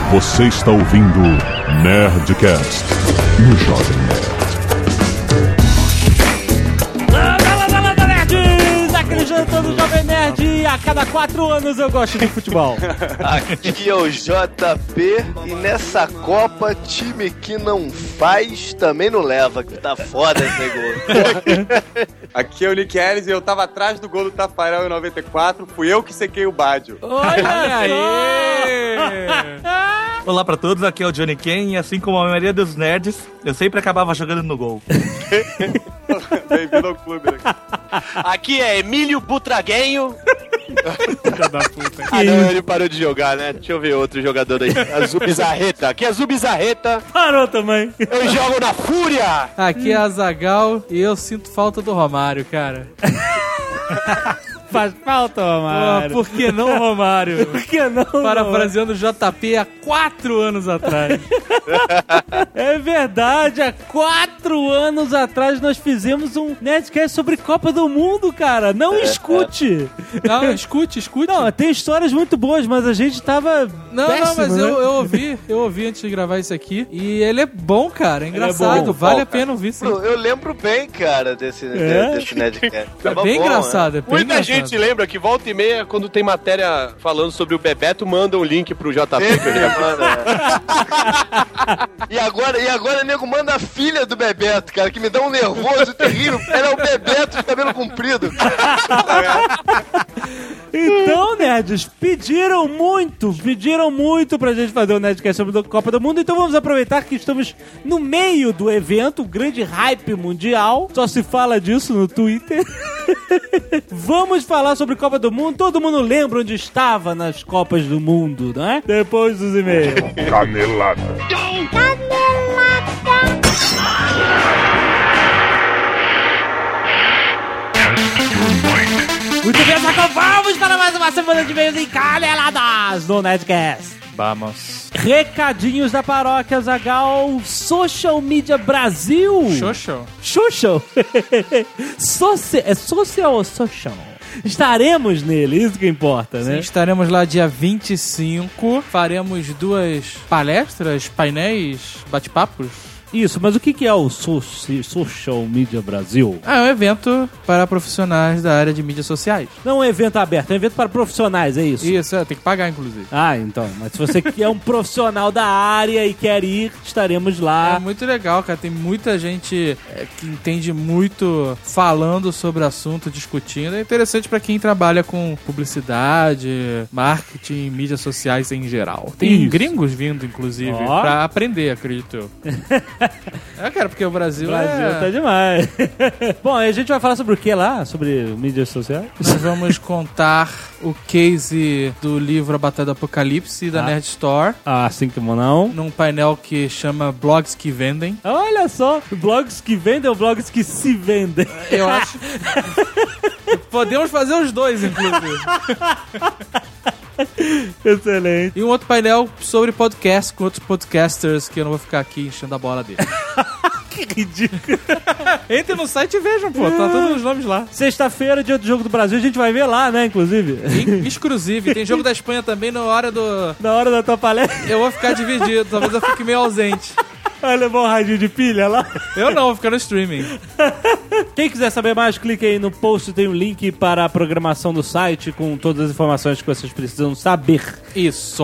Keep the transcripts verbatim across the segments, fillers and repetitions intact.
Você está ouvindo Nerdcast no Jovem Nerd. Aquele jantar do Jovem Nerd, a cada quatro anos eu gosto de futebol. Aqui é o J P e nessa Copa, time que não faz também não leva, que tá foda esse gol. Aqui é o Nick Ellis e eu tava atrás do gol do Tafarel em noventa e quatro, fui eu que sequei o Bádio. Olha aí! Olá pra todos, aqui é o Johnny Ken e assim como a maioria dos nerds, eu sempre acabava jogando no gol. Bem-vindo ao clube. Né? Aqui é Emílio Butraguenho. Filha da puta. Ah não, ele parou de jogar, né? Deixa eu ver outro jogador aí. Azul Bizarreta. Aqui é Azul Bizarreta. Parou também. Eu jogo na Fúria. Aqui é a Zagal e eu sinto falta do Romário, cara. Faz falta, Romário. Oh, por que não, Romário? Por que não? Parafraseando o J P há quatro anos atrás. É verdade, há quatro anos atrás nós fizemos um Nerdcast sobre Copa do Mundo, cara. Não é, escute. É. Não, escute, escute. Não, tem histórias muito boas, mas a gente tava Não, péssimo, não, mas né? eu, eu ouvi, eu ouvi antes de gravar isso aqui. E ele é bom, cara, é engraçado. é bom. Vale Bom, a pena ouvir sim. Eu lembro bem, cara, desse, É? desse Nerdcast. É Tava bem bom, engraçado, né? é bem Muita engraçado. gente lembra que volta e meia, quando tem matéria falando sobre o Bebeto, manda um link pro J P. Que eu Sempre já... manda, né? E agora, e agora, nego, manda a filha do Bebeto, cara, que me dá um nervoso terrível. Ela é o Bebeto de cabelo comprido. Então, nerds, pediram muito, pediram muito pra gente fazer o Nerdcast sobre a Copa do Mundo, então vamos aproveitar que estamos no meio do evento, o grande hype mundial, só se fala disso no Twitter. Vamos falar sobre Copa do Mundo, todo mundo lembra onde estava nas Copas do Mundo, não é? Depois dos e-mails. Canelada. Muito bem, Zagal, vamos para mais uma semana de e-mails em Caneladas no Nerdcast. Vamos. Recadinhos da paróquia, Zagal. Social Media Brasil. Xoxo. Social. Soci... É social ou social? Estaremos nele, isso que importa, Sim, né? estaremos lá dia vinte e cinco. Faremos duas palestras, painéis, bate-papos. Isso, mas o que que é o Soci- Social Media Brasil? Ah, é um evento para profissionais da área de mídias sociais. Não é um evento aberto, é um evento para profissionais, é isso? Isso, é, tem que pagar, inclusive. Ah, então. Mas se você é um profissional da área e quer ir, estaremos É lá. muito legal, cara. Tem muita gente é, que entende muito falando sobre o assunto, discutindo. É interessante pra quem trabalha com publicidade, marketing, mídias sociais em geral. Tem Isso. gringos vindo, inclusive, Ó. pra aprender, acredito eu. É, cara, porque o O Brasil, Brasil é... tá demais. Bom, a gente vai falar sobre o que lá? Sobre mídias sociais? Nós vamos contar o case do livro A Batalha do Apocalipse da Ah. Nerd Store, Ah, assim como não. num painel que chama Blogs que Vendem. Olha só, blogs que vendem ou blogs que se vendem? Eu acho... Podemos fazer os dois, inclusive. Excelente. E um outro painel sobre podcast com outros podcasters que eu não vou ficar aqui enchendo a bola dele. Que ridículo. Entre no site e vejam, pô. Tá todos os nomes lá. Sexta-feira, dia do Jogo do Brasil, a gente vai ver lá, né, inclusive. E- Exclusive. Tem jogo da Espanha também na hora do... Na hora da tua palestra. Eu vou ficar dividido. Talvez eu fique meio ausente. Vai levar um radinho de pilha lá. Eu não, vou ficar no streaming. Quem quiser saber mais, clique aí no post, tem um link para a programação do site com todas as informações que vocês precisam saber. Isso.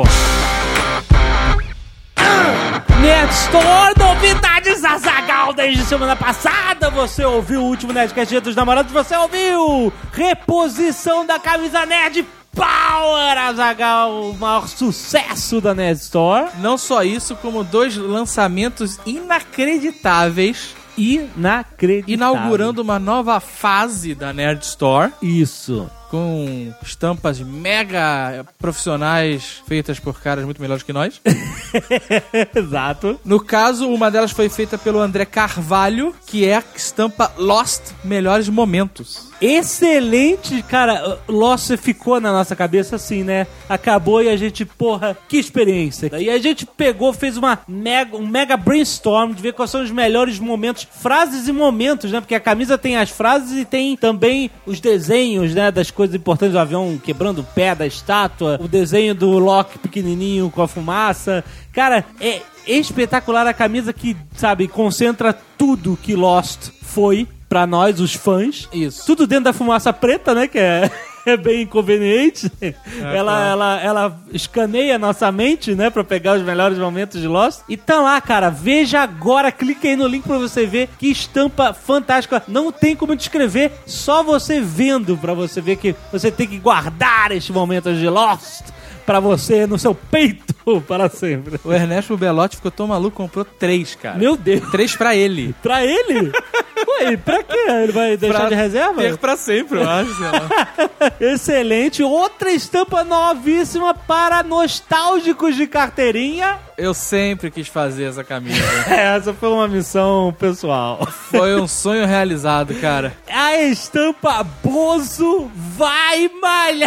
Nerd Store, novidades Azaghal desde semana passada. Você ouviu o último Nerdcast Dia dos Namorados, você ouviu reposição da camisa Nerd Power, Azaghal, o maior sucesso da Nerd Store. Não só isso, como dois lançamentos inacreditáveis, Inacreditável. inaugurando uma nova fase da Nerd Store, Isso. com estampas mega profissionais feitas por caras muito melhores que nós. Exato. No caso, uma delas foi feita pelo André Carvalho, que é a estampa Lost Melhores Momentos. excelente, cara. Lost ficou na nossa cabeça assim, né? Acabou e a gente, porra, que experiência. E a gente pegou, fez uma mega, um mega brainstorm de ver quais são os melhores momentos, frases e momentos, né? Porque a camisa tem as frases e tem também os desenhos, né? Das coisas importantes do avião quebrando o pé da estátua, o desenho do Loki pequenininho com a fumaça. Cara, é espetacular a camisa que, sabe, concentra tudo que Lost foi pra nós, os fãs. Isso. Tudo dentro da fumaça preta, né? Que é... é bem inconveniente. É, ela, claro. ela, ela escaneia nossa mente, né? Pra pegar os melhores momentos de Lost. E tá lá, cara. Veja agora. Clica aí no link pra você ver. Que estampa fantástica. Não tem como descrever. Só você vendo pra você ver que você tem que guardar estes momentos de Lost pra você no seu peito para sempre. O Ernesto Belotti ficou tão maluco, comprou três, cara. Meu Deus. Três pra ele. Pra ele? Ué, pra quê? Ele vai deixar Pra de reserva? ter pra sempre, eu acho. Sei lá. Excelente. Outra estampa novíssima para nostálgicos de carteirinha. Eu sempre quis fazer essa camisa. Essa foi uma missão pessoal. Foi um sonho realizado, cara. A estampa Bozo vai malhar.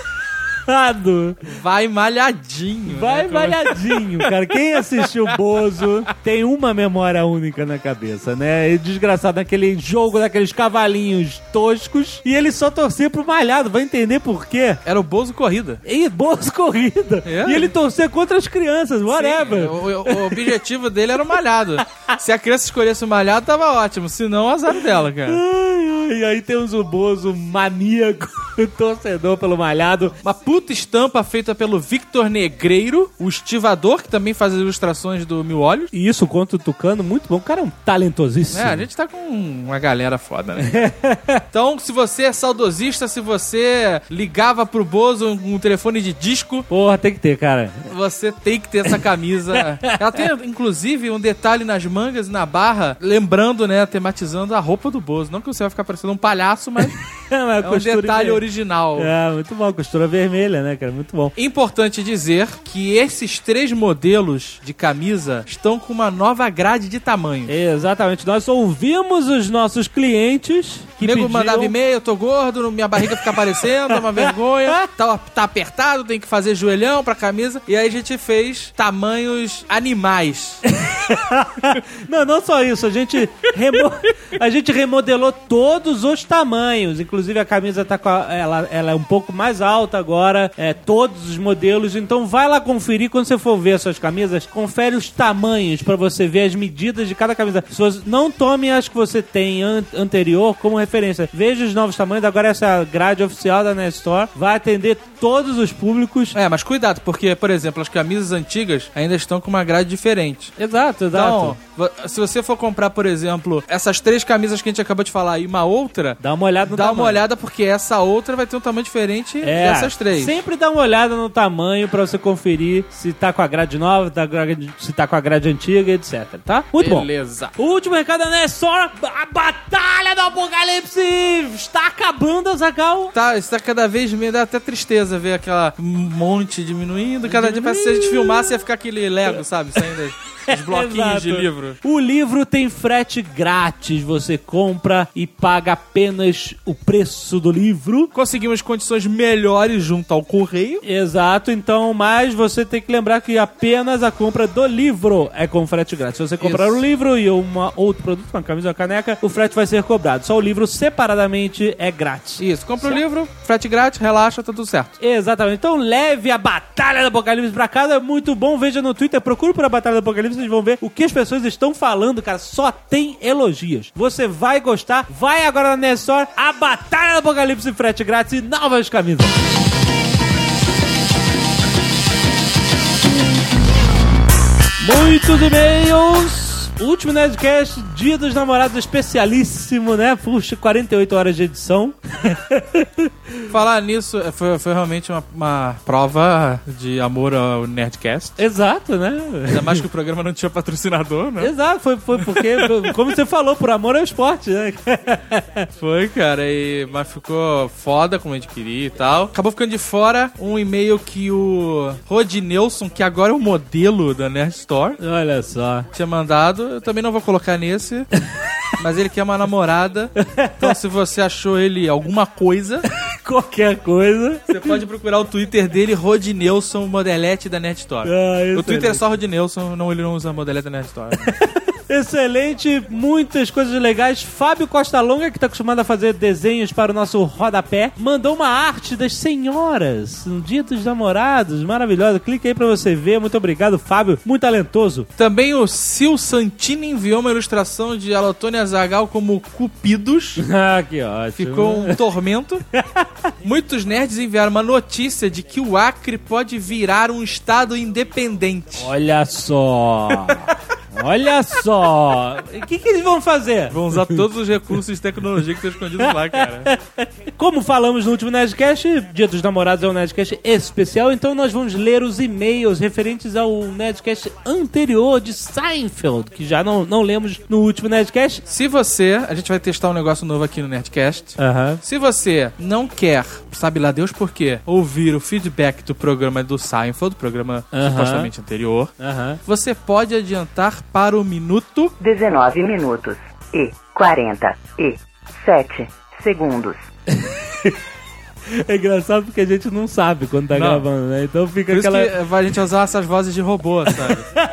Vai malhadinho. Vai né? malhadinho, cara. Quem assistiu Bozo tem uma memória única na cabeça, né? E desgraçado naquele jogo daqueles cavalinhos toscos e ele só torcia pro malhado. Vai entender por quê? Era o Bozo Corrida. E Bozo Corrida. É? E ele torcia contra as crianças, whatever. Sim, o, o objetivo dele era o malhado. Se a criança escolhesse o malhado, tava ótimo. Se não, azar dela, cara. Ai, ai, e aí temos o Bozo maníaco, torcedor pelo malhado. Uma puta estampa feita pelo Victor Negreiro, o estivador, que também faz as ilustrações do Mil Olhos. E isso, contra o Tucano, muito bom. O cara é um talentosíssimo. É, a gente tá com uma galera foda, né? Então, se você é saudosista, se você ligava pro Bozo um, um telefone de disco... Porra, tem que ter, cara. Você tem que ter essa camisa. Ela tem, inclusive, um detalhe nas mangas e na barra, lembrando, né, tematizando a roupa do Bozo. Não que você vai ficar parecendo um palhaço, mas é, é um detalhe original. É, muito bom. Costura vermelha, né, cara? Muito bom. Importante dizer que esses três modelos de camisa estão com uma nova grade de tamanho. Exatamente. Nós ouvimos os nossos clientes que O nego pediam... mandava e-mail, eu tô gordo, minha barriga fica aparecendo, é uma vergonha, tá, tá apertado, tem que fazer joelhão pra camisa. E aí a gente fez tamanhos animais. Não, não só isso. A gente, remo... a gente remodelou todos os tamanhos. Inclusive a camisa tá com a... ela, ela é um pouco mais alta agora. É, todos os modelos. Então vai lá conferir quando você for ver as suas camisas. Confere os tamanhos pra você ver as medidas de cada camisa. Se você... Não tome as que você tem an... anterior como referência. Veja os novos tamanhos. Agora essa é a grade oficial da Nerd Store. Vai atender todos os públicos. É, mas cuidado, porque, por exemplo, as camisas antigas ainda estão com uma grade diferente. Exato, exato. Então, se você for comprar, por exemplo, essas três camisas que a gente acabou de falar e uma outra, dá uma olhada no dá tamanho. uma olhada porque essa outra vai ter um tamanho diferente é, dessas três. Sempre dá uma olhada no tamanho pra você conferir se tá com a grade nova, se tá com a grade antiga, etc, tá? Muito Beleza. bom. O último recado da Nerd Store, a Batalha do Apocalipse está acabando, Azaghal. Tá, isso tá cada vez meio, dá até tristeza ver aquela monte diminuindo, cada dia parece que se a gente filmasse ia ficar aquele Lego, sabe, saindo os bloquinhos de livro. O livro tem frete grátis, você compra e paga apenas o preço do livro. Conseguimos condições melhores junto ao correio. Exato, então, mas você tem que lembrar que apenas a compra do livro é com frete grátis. Se você comprar o livro e uma, outro produto, uma camisa ou uma caneca, o frete vai ser cobrado. Só o livro separadamente é grátis. Isso, compra o livro, frete grátis, relaxa, tá tudo certo. Exatamente, então leve a Batalha do Apocalipse pra casa, é muito bom, veja no Twitter, procure por a Batalha do Apocalipse, vocês vão ver o que as pessoas estão falando, cara, só tem elogios. Você vai gostar, vai agora na Nerd Store, a Batalha do Apocalipse, frete grátis e novas camisas. Muitos e-mails. Último Nerdcast, Dia dos Namorados especialíssimo, né? Puxa, quarenta e oito horas de edição. Falar nisso, foi, foi realmente uma, uma prova de amor ao Nerdcast. Exato, né? Ainda mais que o programa não tinha patrocinador, né? Exato, foi, foi porque, como você falou, por amor ao esporte, né? Foi, cara, e, mas ficou foda como a gente queria e tal. Acabou ficando de fora um e-mail que o Rodinelson, que agora é o modelo da Nerd Store, olha só, tinha mandado. Eu também não vou colocar nesse. mas ele quer uma namorada. Então, se você achou ele alguma coisa, Qualquer coisa. você pode procurar o Twitter dele, Rodinelson, modelete da Nerd Store. Ah, O Twitter é só Rodinelson, não, ele não usa modelete da Nerd Store. Excelente, muitas coisas legais. Fábio Costa Longa, que tá acostumado a fazer desenhos para o nosso rodapé, mandou uma arte das senhoras no Dia dos Namorados, maravilhosa. Clique aí pra você ver. Muito obrigado, Fábio, muito talentoso. Também o Sil Santini enviou uma ilustração de Alotônia Zagal como Cupidos. Ah, que ótimo. Ficou um tormento. Muitos nerds enviaram uma notícia de que o Acre pode virar um estado independente. Olha só. Olha só. O que, que eles vão fazer? Vão usar todos os recursos de tecnologia que estão escondidos lá, cara. Como falamos no último Nerdcast, Dia dos Namorados é um Nerdcast especial, então nós vamos ler os e-mails referentes ao Nerdcast anterior de Seinfeld, que já não, não lemos no último Nerdcast. Se você... A gente vai testar um negócio novo aqui no Nerdcast. Aham. Se você não quer, sabe lá Deus por quê, ouvir o feedback do programa do Seinfeld, programa Aham. supostamente anterior, Aham. você pode adiantar para o minuto... dezenove minutos e quarenta e sete segundos. É engraçado porque a gente não sabe quando tá Não. gravando, né? Então fica Por isso aquela... que eh, a gente vai usar essas vozes de robô, sabe?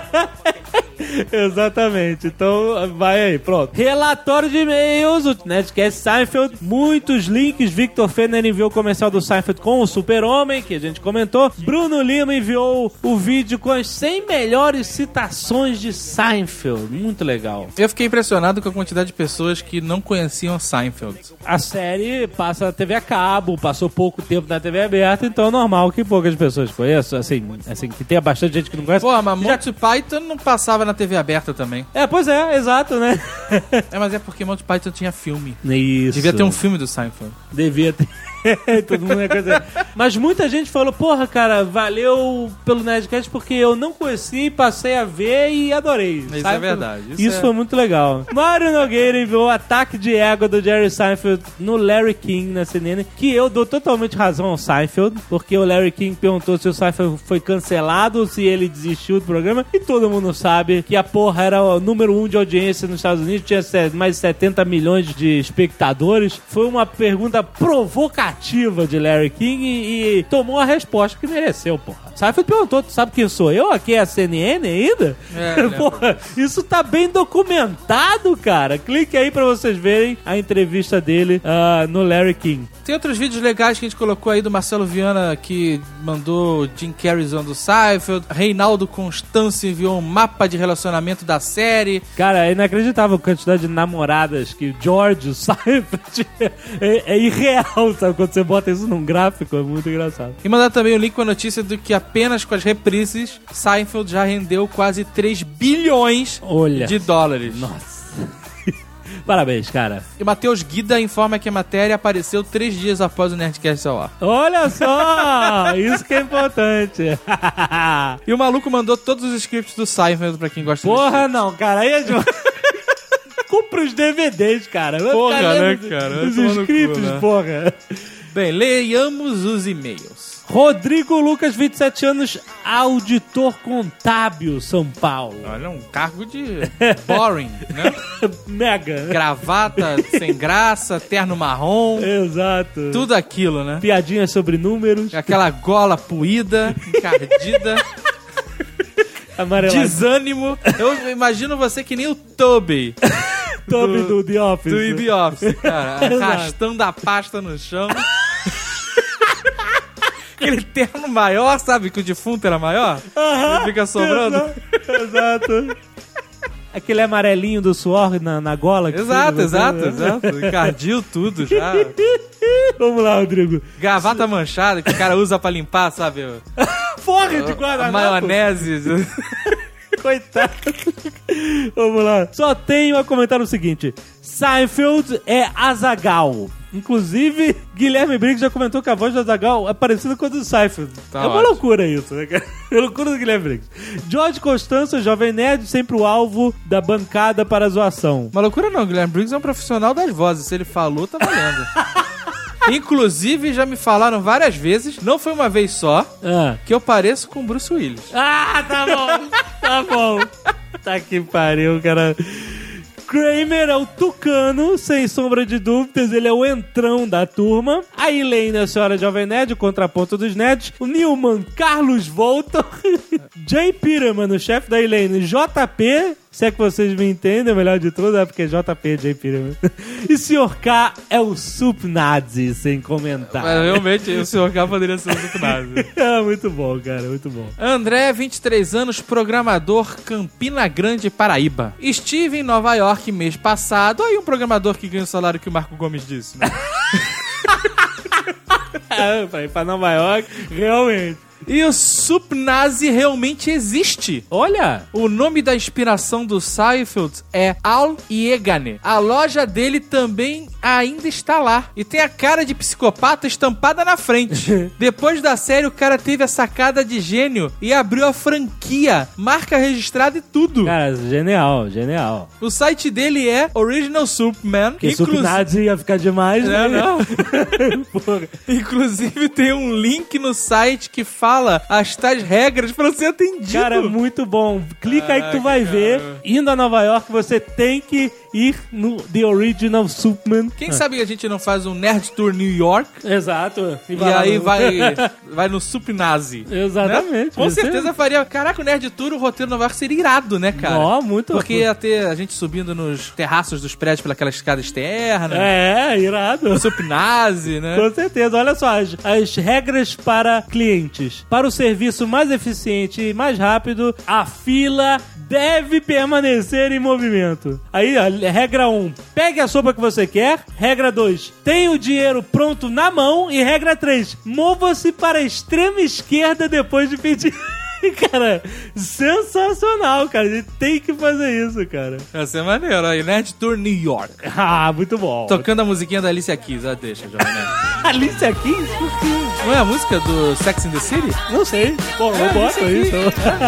Exatamente. Então, vai aí, pronto. Relatório de e-mails, o Nerdcast Seinfeld, muitos links. Victor Fenner enviou o comercial do Seinfeld com o Super-Homem, que a gente comentou. Bruno Lima enviou o vídeo com as cem melhores citações de Seinfeld. Muito legal. Eu fiquei impressionado com a quantidade de pessoas que não conheciam Seinfeld. A série passa na T V a cabo, passou pouco tempo na T V aberta, então é normal que poucas pessoas conheçam. Assim, assim que tenha bastante gente que não conhece. Pô, mas Já- Monty Python não passava na T V aberta também. É, pois é, exato, né? É, mas é porque Monty Python tinha filme. Isso. Devia ter um filme do Seinfeld. Devia ter. Todo mundo ia coisa. Mas muita gente falou, porra, cara, valeu pelo Nerdcast porque eu não conheci, passei a ver e adorei. Isso Seinfeld. é verdade. Isso, Isso é- foi muito legal. Mário Nogueira enviou o ataque de ego do Jerry Seinfeld no Larry King na C N N, que eu dou totalmente razão ao Seinfeld, porque o Larry King perguntou se o Seinfeld foi cancelado, se ele desistiu do programa, e todo mundo sabe que a porra era o número um de audiência nos Estados Unidos, tinha se- mais de setenta milhões de espectadores. Foi uma pergunta provocativa de Larry King e, e tomou a resposta que mereceu, porra. Seinfeld perguntou, tu sabe quem sou eu? Aqui é a C N N ainda? É, lembro. Porra, isso tá bem documentado, cara. Clique aí pra vocês verem a entrevista dele ah, no Larry King. Tem outros vídeos legais que a gente colocou aí do Marcelo Viana, que mandou Jim Carrey zoando Seinfeld. Reinaldo Constâncio enviou um mapa de relacionamento da série. Cara, é inacreditável a quantidade de namoradas que o George, o Seinfeld, é, é irreal, sabe? Quando você bota isso num gráfico, é muito engraçado. E mandar também o link com a notícia do que apenas com as reprises, Seinfeld já rendeu quase três bilhões Olha. de dólares. Nossa. Parabéns, cara. E Matheus Guida informa que a matéria apareceu três dias após o Nerdcast ao ar. Olha só! Isso que é importante. E o maluco mandou todos os scripts do Seinfeld pra quem gosta Porra, não, cara. Aí é de... Compra os D V Ds, cara. Vai Porra, ficar né, lendo cara? Vai Os tomar no cu, scripts, né? porra. Bem, leiamos os e-mails. Rodrigo Lucas, vinte e sete anos, auditor contábil, São Paulo. Olha, um cargo de boring, né? Mega, né? Gravata sem graça, terno marrom, Exato. tudo aquilo, né? Piadinhas sobre números. Aquela gola puída, encardida, Amarelado. desânimo. Eu imagino você que nem o Toby Toby do The Office. do The Office, cara, Exato. arrastando a pasta no chão. Aquele terno maior, sabe? Que o defunto era maior. Aham, Ele fica sobrando. Exato. exato. Aquele amarelinho do suor na, na gola. que Exato, fica, exato, né? exato. Encardiu tudo já. Vamos lá, Rodrigo. Gravata manchada que o cara usa pra limpar, sabe? Porra de A guardanapo. maionese. Coitado. Vamos lá. Só tenho a comentar o seguinte. Seinfeld é Azaghal. Inclusive, Guilherme Briggs já comentou que a voz do Azaghal é parecida com a do Seinfeld. Tá é uma ótimo. loucura isso, né, cara? É loucura do Guilherme Briggs. George Costanzo, jovem nerd, sempre o alvo da bancada para a zoação. Uma loucura não, Guilherme Briggs é um profissional das vozes. Se ele falou, tá valendo. Inclusive, já me falaram várias vezes, não foi uma vez só, Ah, que eu pareço com o Bruce Willis. ah tá bom. Tá bom. Tá que pariu, cara. Kramer é o tucano, sem sombra de dúvidas, ele é o entrão da turma. A Elaine é a senhora Jovem Nerd, o contraponto dos nerds. O Newman, Carlos Voltor. Jay Peterman, o chefe da Elaine, J P... Se é que vocês me entendem, o melhor de tudo é porque J P, Jay Peterman. E senhor K é o Sup-Nazi, sem comentar. Mas realmente, o senhor K poderia ser o Sup-Nazi. É, muito bom, cara, muito bom. André, vinte e três anos, programador, Campina Grande, Paraíba. Estive em Nova York mês passado. Aí um programador que ganha o salário que o Marco Gomes disse, né? É, pra ir pra Nova York, realmente. E o Sup-Nazi realmente existe. Olha! O nome da inspiração do Seinfeld é Al Yeganeh. A loja dele também ainda está lá. E tem a cara de psicopata estampada na frente. Depois da série, o cara teve a sacada de gênio e abriu a franquia. Marca registrada e tudo. Cara, genial, genial. O site dele é Original Superman. Porque Inclu... Sup-Nazi ia ficar demais, né? É, não. Inclusive, tem um link no site que fala as tais regras pra ser atendido. Cara, muito bom. Clica ah, aí que tu vai cara. ver. Indo a Nova York, você tem que ir no The Original Superman. Quem ah. sabe a gente não faz um Nerd Tour New York? Exato. E, e aí vai, vai no Sup-Nazi. Exatamente. Né? Com certeza faria. Caraca, o Nerd Tour, o roteiro Nova York seria irado, né, cara? Ó, muito. Porque ia ter a gente subindo nos terraços dos prédios pelaquela escada externa. É, irado. O Sup-Nazi, né? Com certeza. Olha só, as, as regras para clientes. Para o serviço mais eficiente e mais rápido, a fila deve permanecer em movimento. Aí, ó, regra um, pegue a sopa que você quer. Regra dois, tenha o dinheiro pronto na mão. E regra três, mova-se para a extrema esquerda depois de pedir. Cara, sensacional, cara. A gente tem que fazer isso, cara. Vai ser maneiro. Aí, Nerd Tour New York. Ah, muito bom. Tocando a musiquinha da Alicia Keys. Ah, deixa, Jovem Nerd. Alicia Keys? Não é a música do Sex and the City? Não sei. Bom, eu é, boto isso.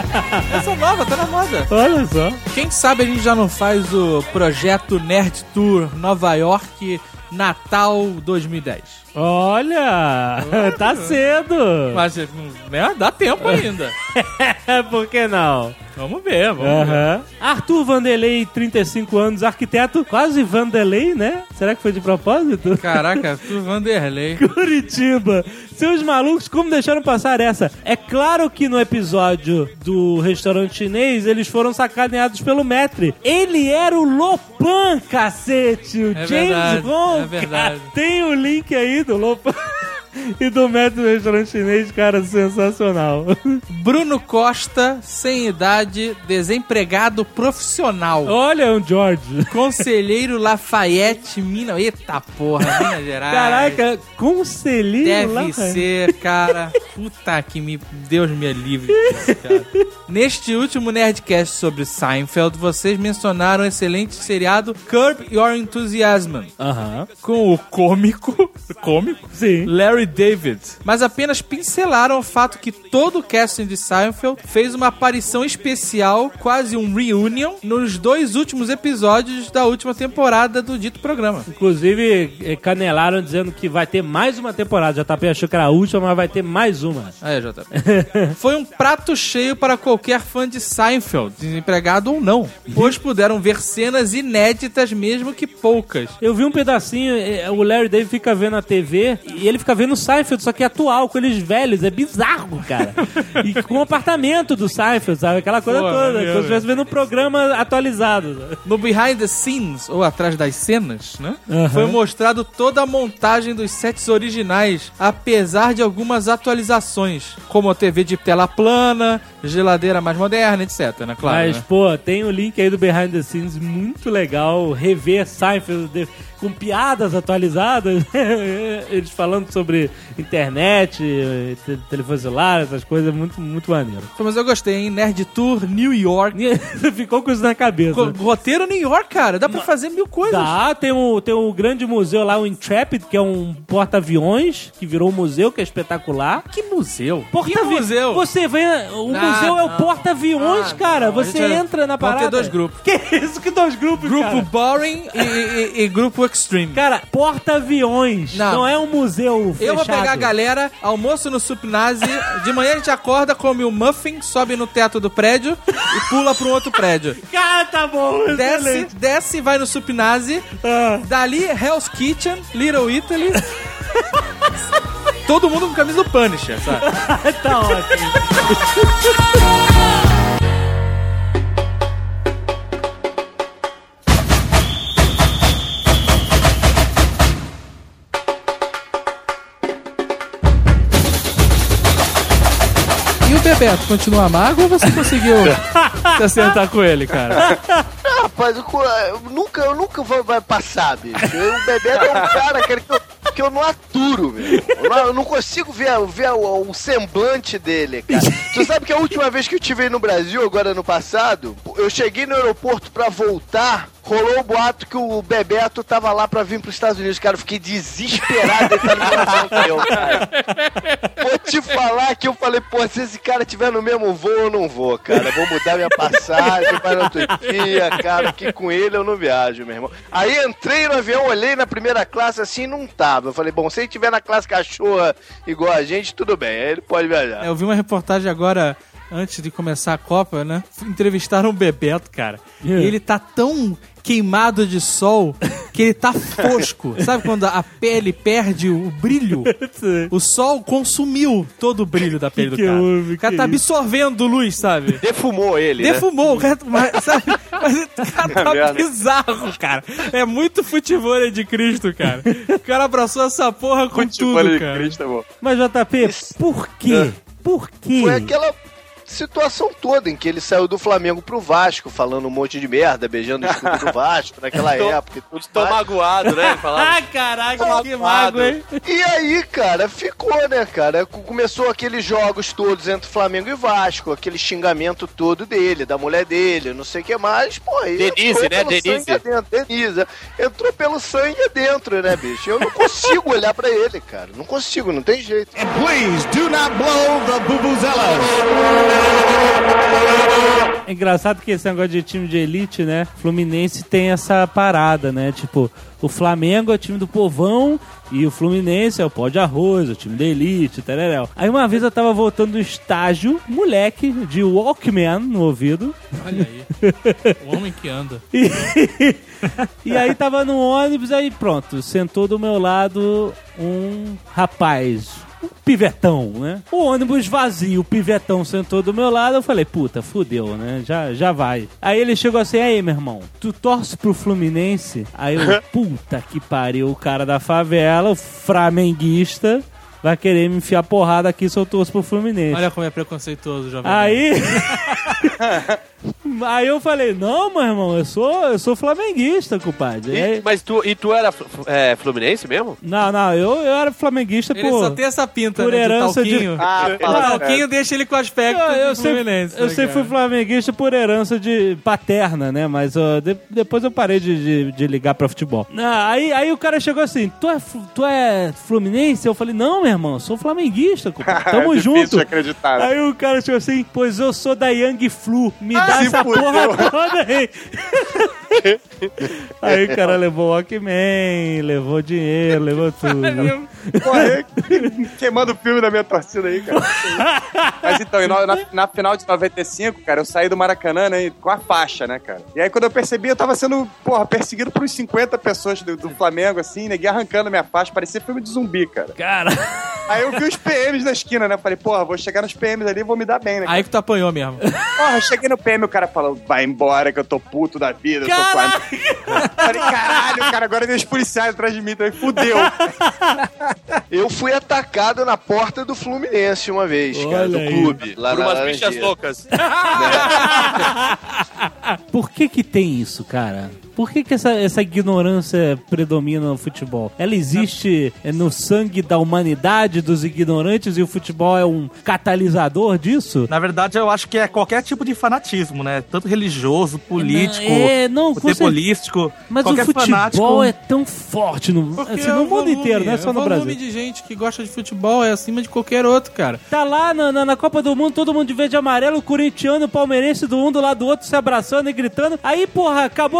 É. Essa nova, tá na moda. Olha só. Quem sabe a gente já não faz o projeto Nerd Tour Nova York Natal dois mil e dez. Olha, Olha. Tá cedo. Mas né, dá tempo ainda. Por que não? Vamos ver, vamos uhum. ver. Arthur Vanderlei, trinta e cinco anos, arquiteto, quase Vanderlei, né? Será que foi de propósito? Caraca, Arthur Vanderlei. Curitiba. Seus malucos, como deixaram passar essa? É claro que no episódio do restaurante chinês, eles foram sacaneados pelo Maître. Ele era o Lopan, cacete. O é James verdade, Ron. É verdade. Tem o link aí do Lopan. E do Maître do restaurante chinês, cara, sensacional. Bruno Costa, sem idade, desempregado profissional. Olha, um George. Conselheiro Lafayette, Minas... Eita porra, Minas Gerais. Caraca, conselheiro Deve Lafayette. ser, cara. Puta que me... Deus me livre disso, cara. Neste último Nerdcast sobre Seinfeld, vocês mencionaram o excelente seriado Curb Your Enthusiasm. Aham. Uh-huh. Com o cômico... Cômico? Sim. Larry David, mas apenas pincelaram o fato que todo o casting de Seinfeld fez uma aparição especial, quase um reunion, nos dois últimos episódios da última temporada do dito programa. Inclusive, canelaram dizendo que vai ter mais uma temporada. J P achou que era a última, mas vai ter mais uma. Ah, é, J P. Foi um prato cheio para qualquer fã de Seinfeld, desempregado ou não, pois puderam ver cenas inéditas, mesmo que poucas. Eu vi um pedacinho, o Larry David fica vendo a T V e ele fica vendo Seinfeld, só que atual, com eles velhos. É bizarro, cara. E com o apartamento do Seinfeld, sabe? Aquela coisa Pô, toda. Como se estivesse vendo um programa atualizado. Sabe? No Behind the Scenes, ou atrás das cenas, né? Uhum. Foi mostrado toda a montagem dos sets originais, apesar de algumas atualizações, como a T V de tela plana, geladeira mais moderna, etc, né? Claro, Mas, né? pô, tem o um link aí do Behind the Scenes muito legal. Rever Seinfeld de... com piadas atualizadas. Eles falando sobre internet, te- telefone celular, essas coisas, muito, muito maneiro. Mas eu gostei, hein? Nerd Tour New York. Ficou com isso na cabeça. Co- roteiro New York, cara. Dá pra fazer mil coisas. Dá, tem um, tem um grande museu lá, o Intrepid, que é um porta-aviões, que virou um museu, que é espetacular. Que museu? Porta que museu? Você vem... O Ah, museu é o não. porta-aviões, Ah, cara. não. Você A gente vai- entra na vão parada. ter dois grupos. Que isso? Que dois grupos, Grupo cara? boring e, e- e grupo extreme. Cara, porta-aviões. Não. Não é um museu fechado. Eu vou pegar a galera, almoço no Supnazi, de manhã a gente acorda, come um muffin, sobe no teto do prédio e pula pra um outro prédio. Cara, tá bom. Desce, excelente. desce, vai no Supnazi, Ah. dali Hell's Kitchen, Little Italy. Todo mundo com camisa do Punisher, sabe? Tá ótimo. E o Bebeto continua mago ou você conseguiu se assentar com ele, cara? Ah, rapaz, eu, eu nunca, eu nunca vou vai passar, bicho. Eu, o Bebeto é um cara que eu, que eu não aturo, velho. Eu, não- eu não consigo ver, ver o, o semblante dele, cara. Tu sabe que a última vez que eu estive aí no Brasil, agora no passado, eu cheguei no aeroporto pra voltar, rolou o boato que o Bebeto tava lá pra vir pros Estados Unidos. Cara, eu fiquei desesperado de estar no mesmo avião que eu, cara. Vou te falar que eu falei, pô, se esse cara tiver no mesmo voo, eu não vou, cara. Vou mudar minha passagem para outro dia, cara, que com ele eu não viajo, meu irmão. Aí entrei no avião, olhei na primeira classe assim, não tava. Eu falei, bom, se ele tiver na classe cachorra igual a gente, tudo bem, aí ele pode viajar. Eu vi uma reportagem agora, antes de começar a Copa, né? Entrevistaram o Bebeto, cara. E ele tá tão queimado de sol que ele tá fosco. Sabe quando a pele perde o brilho? O sol consumiu todo o brilho da pele Que do cara. houve? O cara Que tá isso? absorvendo luz, sabe? Defumou ele, Defumou, o cara, mas, sabe? Mas o cara tá merda. bizarro, cara. É muito futebol de Cristo, cara. O cara abraçou essa porra com né? Futebol tudo, de cara. Cristo, amor. Mas, J P, por quê? Por quê? Foi aquela situação toda em que ele saiu do Flamengo pro Vasco, falando um monte de merda, beijando o escudo do Vasco naquela Estou- época. E tudo Estou mais. magoado, né? Ele falava. Ah, caraca, que mago, hein? E aí, cara, ficou, né, cara? C- Começou aqueles jogos todos entre Flamengo e Vasco, aquele xingamento todo dele, da mulher dele, não sei o que mais. Pô, aí Denise, entrou né? pelo Denise. sangue adentro. Denise. Entrou pelo sangue adentro, né, bicho? Eu não consigo olhar pra ele, cara. Não consigo, não tem jeito. Please do not blow the vuvuzelas. É engraçado que esse negócio de time de elite, né? Fluminense tem essa parada, né? Tipo, o Flamengo é o time do povão e o Fluminense é o pó de arroz, o time da elite, tereréu. Aí uma vez eu tava voltando do estágio, moleque, de Walkman no ouvido. Olha aí. O homem que anda. E, e aí tava no ônibus, aí pronto, sentou do meu lado um rapaz, um pivetão, né? O ônibus vazio, o pivetão sentou do meu lado, eu falei, puta, fudeu, né? Já, já vai. Aí ele chegou assim, aí, meu irmão, tu torce pro Fluminense? Aí eu, puta que pariu, o cara da favela, o flamenguista, vai querer me enfiar porrada aqui se eu torço pro Fluminense. Olha como é preconceituoso, jovem. Aí... Aí eu falei, não, meu irmão, eu sou, eu sou flamenguista, compadre. E- Aí- mas tu, e tu era é, fluminense mesmo? Não, não, eu, eu era flamenguista Ele por... só tem essa pinta, por né, herança de- talquinho. Ah, O fala talquinho deixa ele com aspecto Eu, eu do sempre, Fluminense. eu né, sempre cara? fui flamenguista por herança de paterna, né? Mas ó, de- depois eu parei de, de, de ligar pra futebol. Ah, aí, aí o cara chegou assim, tu é, flu- tu é fluminense? Eu falei, não, meu irmão, eu sou flamenguista, compadre. Tamo Difícil junto. de acreditar. Aí o cara chegou assim, pois eu sou da Young Flu, me dá se essa fudeu. porra toda aí. Aí o cara levou o Walkman, levou dinheiro, levou tudo. Porra, queimando o filme da minha torcida aí, cara. Mas então, e na, na- na final de noventa e cinco, cara, eu saí do Maracanã, né, com a faixa, né, cara. E aí quando eu percebi, eu tava sendo, porra, perseguido por uns cinquenta pessoas do, do Flamengo, assim, neguei arrancando minha faixa, parecia filme de zumbi, cara. Cara, Aí eu vi os P Ms na esquina, né, falei, porra, vou chegar nos P Ms ali e vou me dar bem, né, cara. Aí que tu apanhou mesmo. Porra, eu cheguei no P M, o cara falou, vai embora que eu tô puto da vida, eu sou quase... Falei, caralho, cara, agora tem os policiais atrás de mim, também fudeu. Eu fui atacado na porta do Fluminense uma vez, cara, Olha do aí. clube. Lá Por na umas bichas Laranjeira. loucas. por que que tem isso, cara? Por que que essa, essa ignorância predomina no futebol? Ela existe é, no sangue da humanidade, dos ignorantes, e o futebol é um catalisador disso? Na verdade, eu acho que é qualquer tipo de fanatismo, né? Tanto religioso, político, É, não, com certeza. futebolístico. Mas o qualquer futebol fanático... é tão forte no, Porque assim, é no o mundo volume, inteiro, não é só no o volume Brasil. de gente que gosta de futebol é acima de qualquer outro, cara. Tá lá na, na, na Copa do Mundo, todo mundo de verde e amarelo, o corintiano, o palmeirense do um do lado do outro se abraçando e gritando. Aí, porra, acabou a Copa Cara, do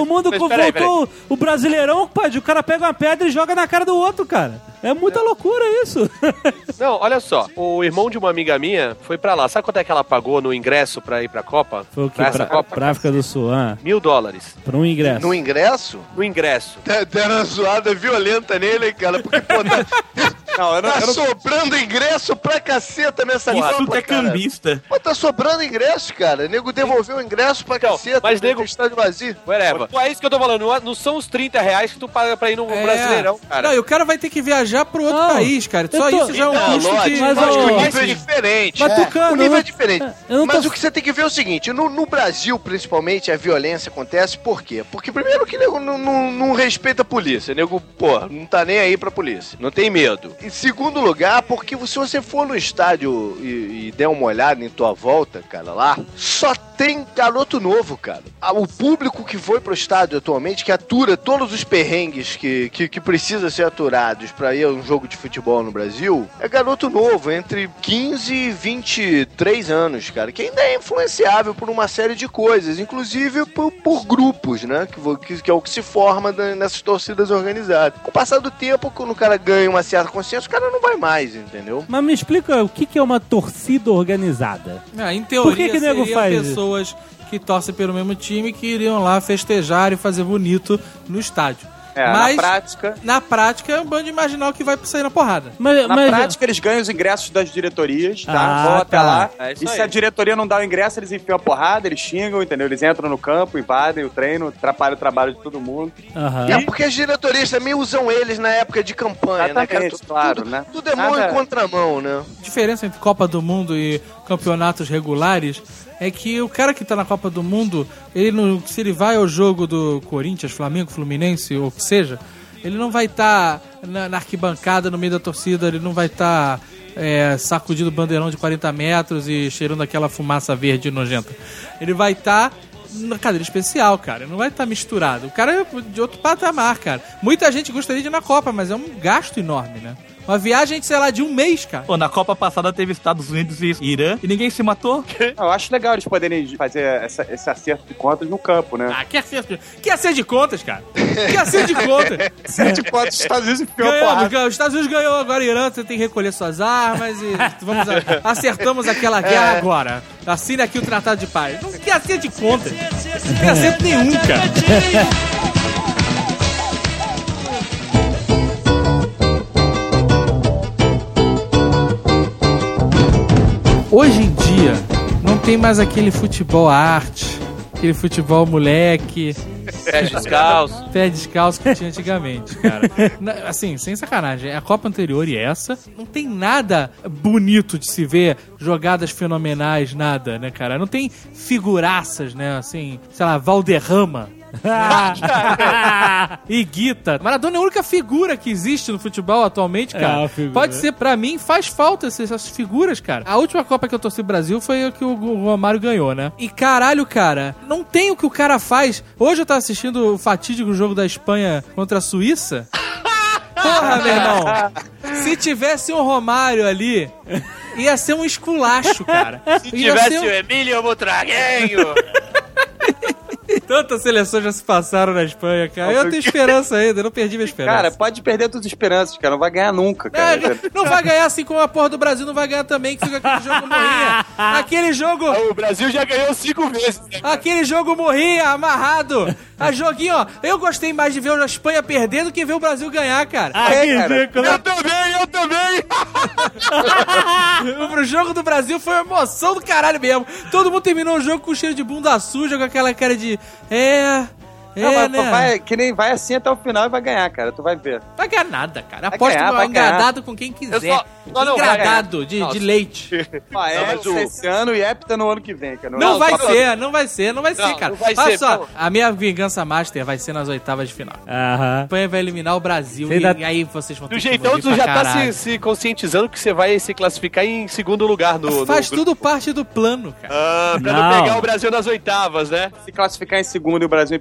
no mundo mas que peraí, voltou o Brasileirão, pai, o cara pega uma pedra e joga na cara do outro, cara. É muita loucura isso. Não, olha só. O irmão de uma amiga minha foi pra lá. Sabe quanto é que ela pagou no ingresso pra ir pra Copa? Foi o que? Pra essa Pra, Copa? pra África do Sul, ah. Mil dólares. Pra um ingresso. No ingresso? No ingresso. Deram uma zoada violenta nele, hein, cara? Porque, pô, tá, Não, eu não, tá eu não... sobrando ingresso pra caceta nessa Isso Copa, que é cara. cambista. Pô, tá sobrando ingresso, cara. O nego devolveu o ingresso pra Então, caceta. mas nego- estádio vazio. Whatever. É isso que eu tô falando. Não, não são os trinta reais que tu paga pra ir no É. Brasileirão, cara. Não, e o cara vai ter que viajar pro outro Não, país, cara. Só eu tô- isso já é um Não, custo lógico, que... mas, lógico, ô, o nível é assim, diferente. Mas, É, Tucano, o nível eu é não- diferente. eu não Mas tô- o que você tem que ver é o seguinte, no, no Brasil, principalmente, a violência acontece por quê? Porque primeiro que nego não, não, não respeita a polícia. Nego, pô, não tá nem aí pra polícia. Não tem medo. Em segundo lugar, porque se você for no estádio e, e der uma olhada em tua volta, cara, lá, só tem garoto novo, cara. Ah, O público que foi pro estádio atualmente, que atura todos os perrengues que, que, que precisa ser aturados pra ir a um jogo de futebol no Brasil, é garoto novo, entre quinze e vinte e três anos, cara, que ainda é influenciável por uma série de coisas, inclusive por, por grupos, né, que, vo- que, que é o que se forma da- nessas torcidas organizadas. Com o passar do tempo, quando o cara ganha uma certa consciência, o cara não vai mais, entendeu? Mas me explica o que que é uma torcida organizada. Ah, em teoria, Por que que nego seriam faz isso? pessoas que torcem pelo mesmo time que iriam lá festejar e fazer bonito no estádio. É, Mas, na prática... na prática, é um bando marginal que vai sair na porrada. Mas, Na mas- prática, eles ganham os ingressos das diretorias, tá? Ah, Vão até tá. lá. É isso e se aí. a diretoria não dá o ingresso, eles enfiam a porrada, eles xingam, entendeu? Eles entram no campo, invadem o treino, atrapalham o trabalho de todo mundo. Aham. É porque as diretorias também usam eles na época de campanha, né, cara? Exatamente, Tudo, claro, tudo, né? tudo é mão Nada- em contramão, né? A diferença entre Copa do Mundo e campeonatos regulares é que o cara que tá na Copa do Mundo, ele não, se ele vai ao jogo do Corinthians, Flamengo, Fluminense, ou o que seja, ele não vai estar na, na arquibancada, no meio da torcida, ele não vai estar sacudindo o bandeirão de quarenta metros e cheirando aquela fumaça verde nojenta. Ele vai estar na cadeira especial, cara. Não vai estar misturado. O cara é de outro patamar, cara. Muita gente gostaria de ir na Copa, mas é um gasto enorme, né? Uma viagem, sei lá, de um mês, cara. Pô, na Copa passada teve Estados Unidos e Irã e ninguém se matou. Eu acho legal eles poderem fazer essa- esse acerto de contas no campo, né? Ah, que acerto de, que acerto de contas, cara? Que acerto de contas? Acerto de contas, os Estados Unidos enfiou a Ganhamos, porrada. ganhamos. Os Estados Unidos ganhou agora Irã, você tem que recolher suas armas e vamos a- acertamos aquela guerra agora. Assine aqui o Tratado de Paz. Não tem acerto de contas. Não tem acerto nenhum, cara. Hoje em dia, não tem mais aquele futebol arte, aquele futebol moleque, Pé descalço. pé descalço que tinha antigamente, cara. Na- assim, sem sacanagem, a Copa anterior e essa, não tem nada bonito de se ver, jogadas fenomenais, nada, né, cara? Não tem figuraças, né, assim, sei lá, Valderrama. E Guita. Maradona é a única figura que existe no futebol atualmente, É, cara. uma figura. Pode ser, pra mim, faz falta essas, essas figuras, cara. A última Copa que eu torci pro Brasil foi a que o Romário ganhou, né? E caralho, cara, não tem o que o cara faz. Hoje eu tava assistindo o fatídico jogo da Espanha contra a Suíça. Porra, meu irmão. Se tivesse um Romário ali, ia ser um esculacho, cara. Se Ia tivesse ser um- o Emílio Butraguenho. Tantas seleções já se passaram na Espanha, cara. Eu tenho esperança ainda, eu não perdi minha esperança. Cara, pode perder todas as esperanças, cara. Não vai ganhar nunca, cara. É, não vai ganhar assim como a porra do Brasil não vai ganhar também, que fica aquele jogo morrinha. Aquele jogo, O Brasil já ganhou cinco vezes. né? aquele jogo morrinha, amarrado. A joguinho, ó. Eu gostei mais de ver a Espanha perder do que ver o Brasil ganhar, cara. Ah, É, que cara. ridículo. Eu também, eu também. O jogo do Brasil foi uma emoção do caralho mesmo. Todo mundo terminou o jogo com cheiro de bunda suja, com aquela cara de... É... É, Não, mas né? vai, que nem vai assim até o final e vai ganhar, cara. Tu vai ver. Vai ganhar nada, cara. Vai Aposto ganhar, no vai engradado com quem quiser. Eu só- só não vai Engradado de, ganhar. de Não, leite. Ó, é mas o- esse ano e Hepta no ano que vem, cara. Não, Não, vai só- ser, não vai ser, não vai ser, Não, cara. não vai Olha ser, só, pô. a minha vingança master vai ser nas oitavas de final. A Aham. Espanha vai eliminar o Brasil Você e, ainda- e aí vocês vão ter Do que jeitão, morrer tu pra já tá caralho. se, se conscientizando que você vai se classificar em segundo lugar no. Faz no... tudo parte do plano, cara. Ah, pra não. Não. pegar o Brasil nas oitavas, né? Se classificar em segundo e o Brasil em primeiro,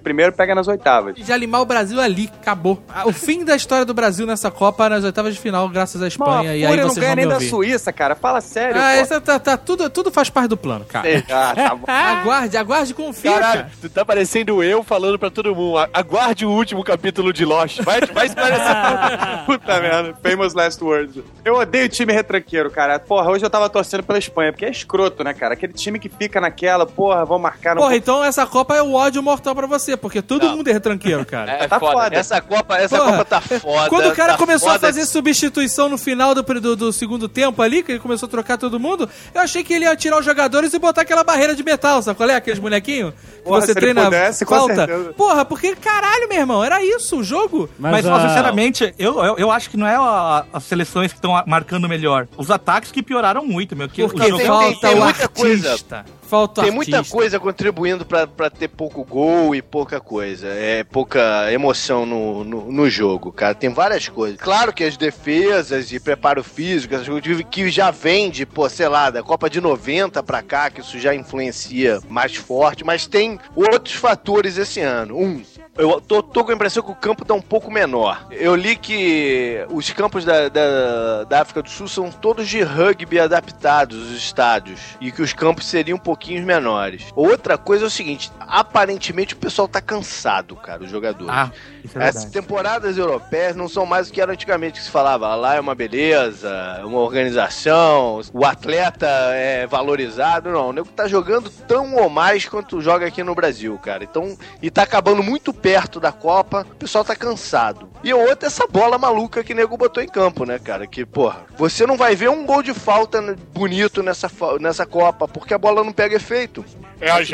pega nas oitavas. De alimar o Brasil ali, acabou. O fim da história do Brasil nessa Copa nas oitavas de final, graças à Espanha. Mano, e aí não vocês ganha vão nem me da ouvir. Suíça, cara. Fala sério, Ah, pô. essa tá, tá, tudo, tudo faz parte do plano, cara. Ah, tá bom. Aguarde, aguarde e confia, Caralho, cara. tu tá parecendo eu falando pra todo mundo. "A- Aguarde o último capítulo de Lost. Vai, vai esclarecer. Puta merda, famous last words. Eu odeio time retranqueiro, cara. Porra, hoje eu tava torcendo pela Espanha, porque é escroto, né, cara? Aquele time que fica naquela, porra, vão marcar no... Porra, então essa Copa é o ódio mortal pra você, porque todo mundo é retranqueiro, cara. É, Tá foda. foda. Essa Copa, essa Porra, Copa tá foda. Quando o cara tá começou a foda. fazer substituição no final do, do, do segundo tempo ali, que ele começou a trocar todo mundo, eu achei que ele ia tirar os jogadores e botar aquela barreira de metal, sabe qual é? Aqueles bonequinhos que Porra, você se ele treina pudesse, com falta. certeza. Porra, porque caralho, meu irmão, era isso o jogo. Mas, a- ó, sinceramente, eu, eu, eu acho que não é a- as seleções que estão marcando melhor. Os ataques que pioraram muito, meu. Que Porque o jogo tem- falta tem o muita coisa. artista. Falta o Tem muita artista. coisa contribuindo pra, pra ter pouco gol e pouca coisa. É pouca emoção no, no, no jogo, cara. Tem várias coisas. Claro que as defesas e preparo físico, essas coisas que já vem de, pô, sei lá, da Copa de noventa pra cá, que isso já influencia mais forte, mas tem outros fatores esse ano. Um, eu tô, tô com a impressão que o campo tá um pouco menor. Eu li que os campos da, da, da África do Sul são todos de rugby adaptados, os estádios, e que os campos seriam um pouquinho menores. Outra coisa é o seguinte, aparentemente o pessoal tá cansado, cara, os jogadores. Ah, isso é Essas verdade. temporadas europeias não são mais o que era antigamente, que se falava, "Ah, lá é uma beleza, uma organização, o atleta é valorizado". Não, o nego tá jogando tão ou mais quanto joga aqui no Brasil, cara. Então, e tá acabando muito perto da Copa, o pessoal tá cansado. E a outra é essa bola maluca que o nego botou em campo, né, cara? Que, porra, você não vai ver um gol de falta bonito nessa, fa- nessa Copa, porque a bola não pega efeito. É a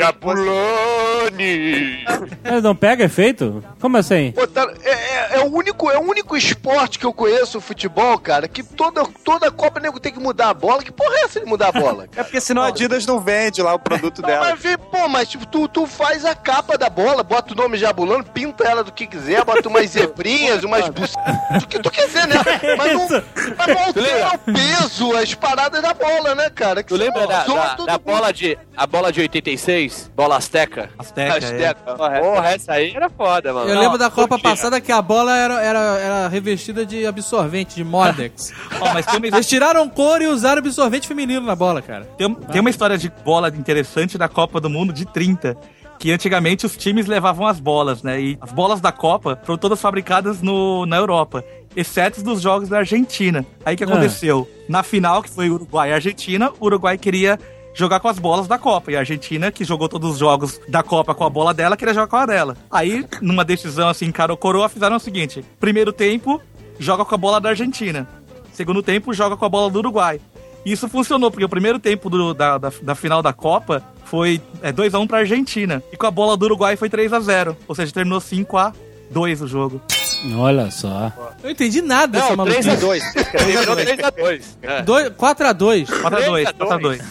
Jabulani. Mas não pega efeito? Como assim? Pô, tá- é, é- é o único, é o único esporte que eu conheço, o futebol, cara, que toda, toda Copa o nego tem que mudar a bola. Que porra é essa de mudar a bola? É porque senão a Adidas não vende lá o produto Não, dela. mas, vê, pô, mas tipo, tu, tu faz a capa da bola, bota o nome Jabulani, pinta ela do que quiser, bota umas zebrinhas, umas bucetas, o que tu quiser, né? Mas não, mas não altera o peso, as paradas da bola, né, cara? Que Tu lembra da, zoa da, todo da mundo. bola de a bola de oitenta e seis? Bola Azteca? Azteca, é. Azteca. Porra, essa aí era foda, mano. Eu Não, lembro da Copa curtia. passada que a bola era, era, era revestida de absorvente, de Modex. Ó, mas tem uma, Eles tiraram cor e usaram absorvente feminino na bola, cara. tem, tem uma história de bola interessante da Copa do Mundo de trinta. Que antigamente os times levavam as bolas, né? E as bolas da Copa foram todas fabricadas no, na Europa, exceto dos jogos da Argentina. Aí o que aconteceu? Na final, que foi Uruguai e Argentina, o Uruguai queria jogar com as bolas da Copa. E a Argentina, que jogou todos os jogos da Copa com a bola dela, queria jogar com a dela. Aí, numa decisão assim, cara ou coroa, fizeram o seguinte: primeiro tempo, joga com a bola da Argentina. Segundo tempo, joga com a bola do Uruguai. E isso funcionou, porque o primeiro tempo do- da, da, da final da Copa foi é, dois a um pra Argentina. E com a bola do Uruguai foi três a zero. Ou seja, terminou cinco a dois o jogo. Olha só. Eu não entendi nada dessa Não, três a maluquice. dois. Terminou três a dois. É. Dois- quatro a dois. quatro a dois, quatro a dois.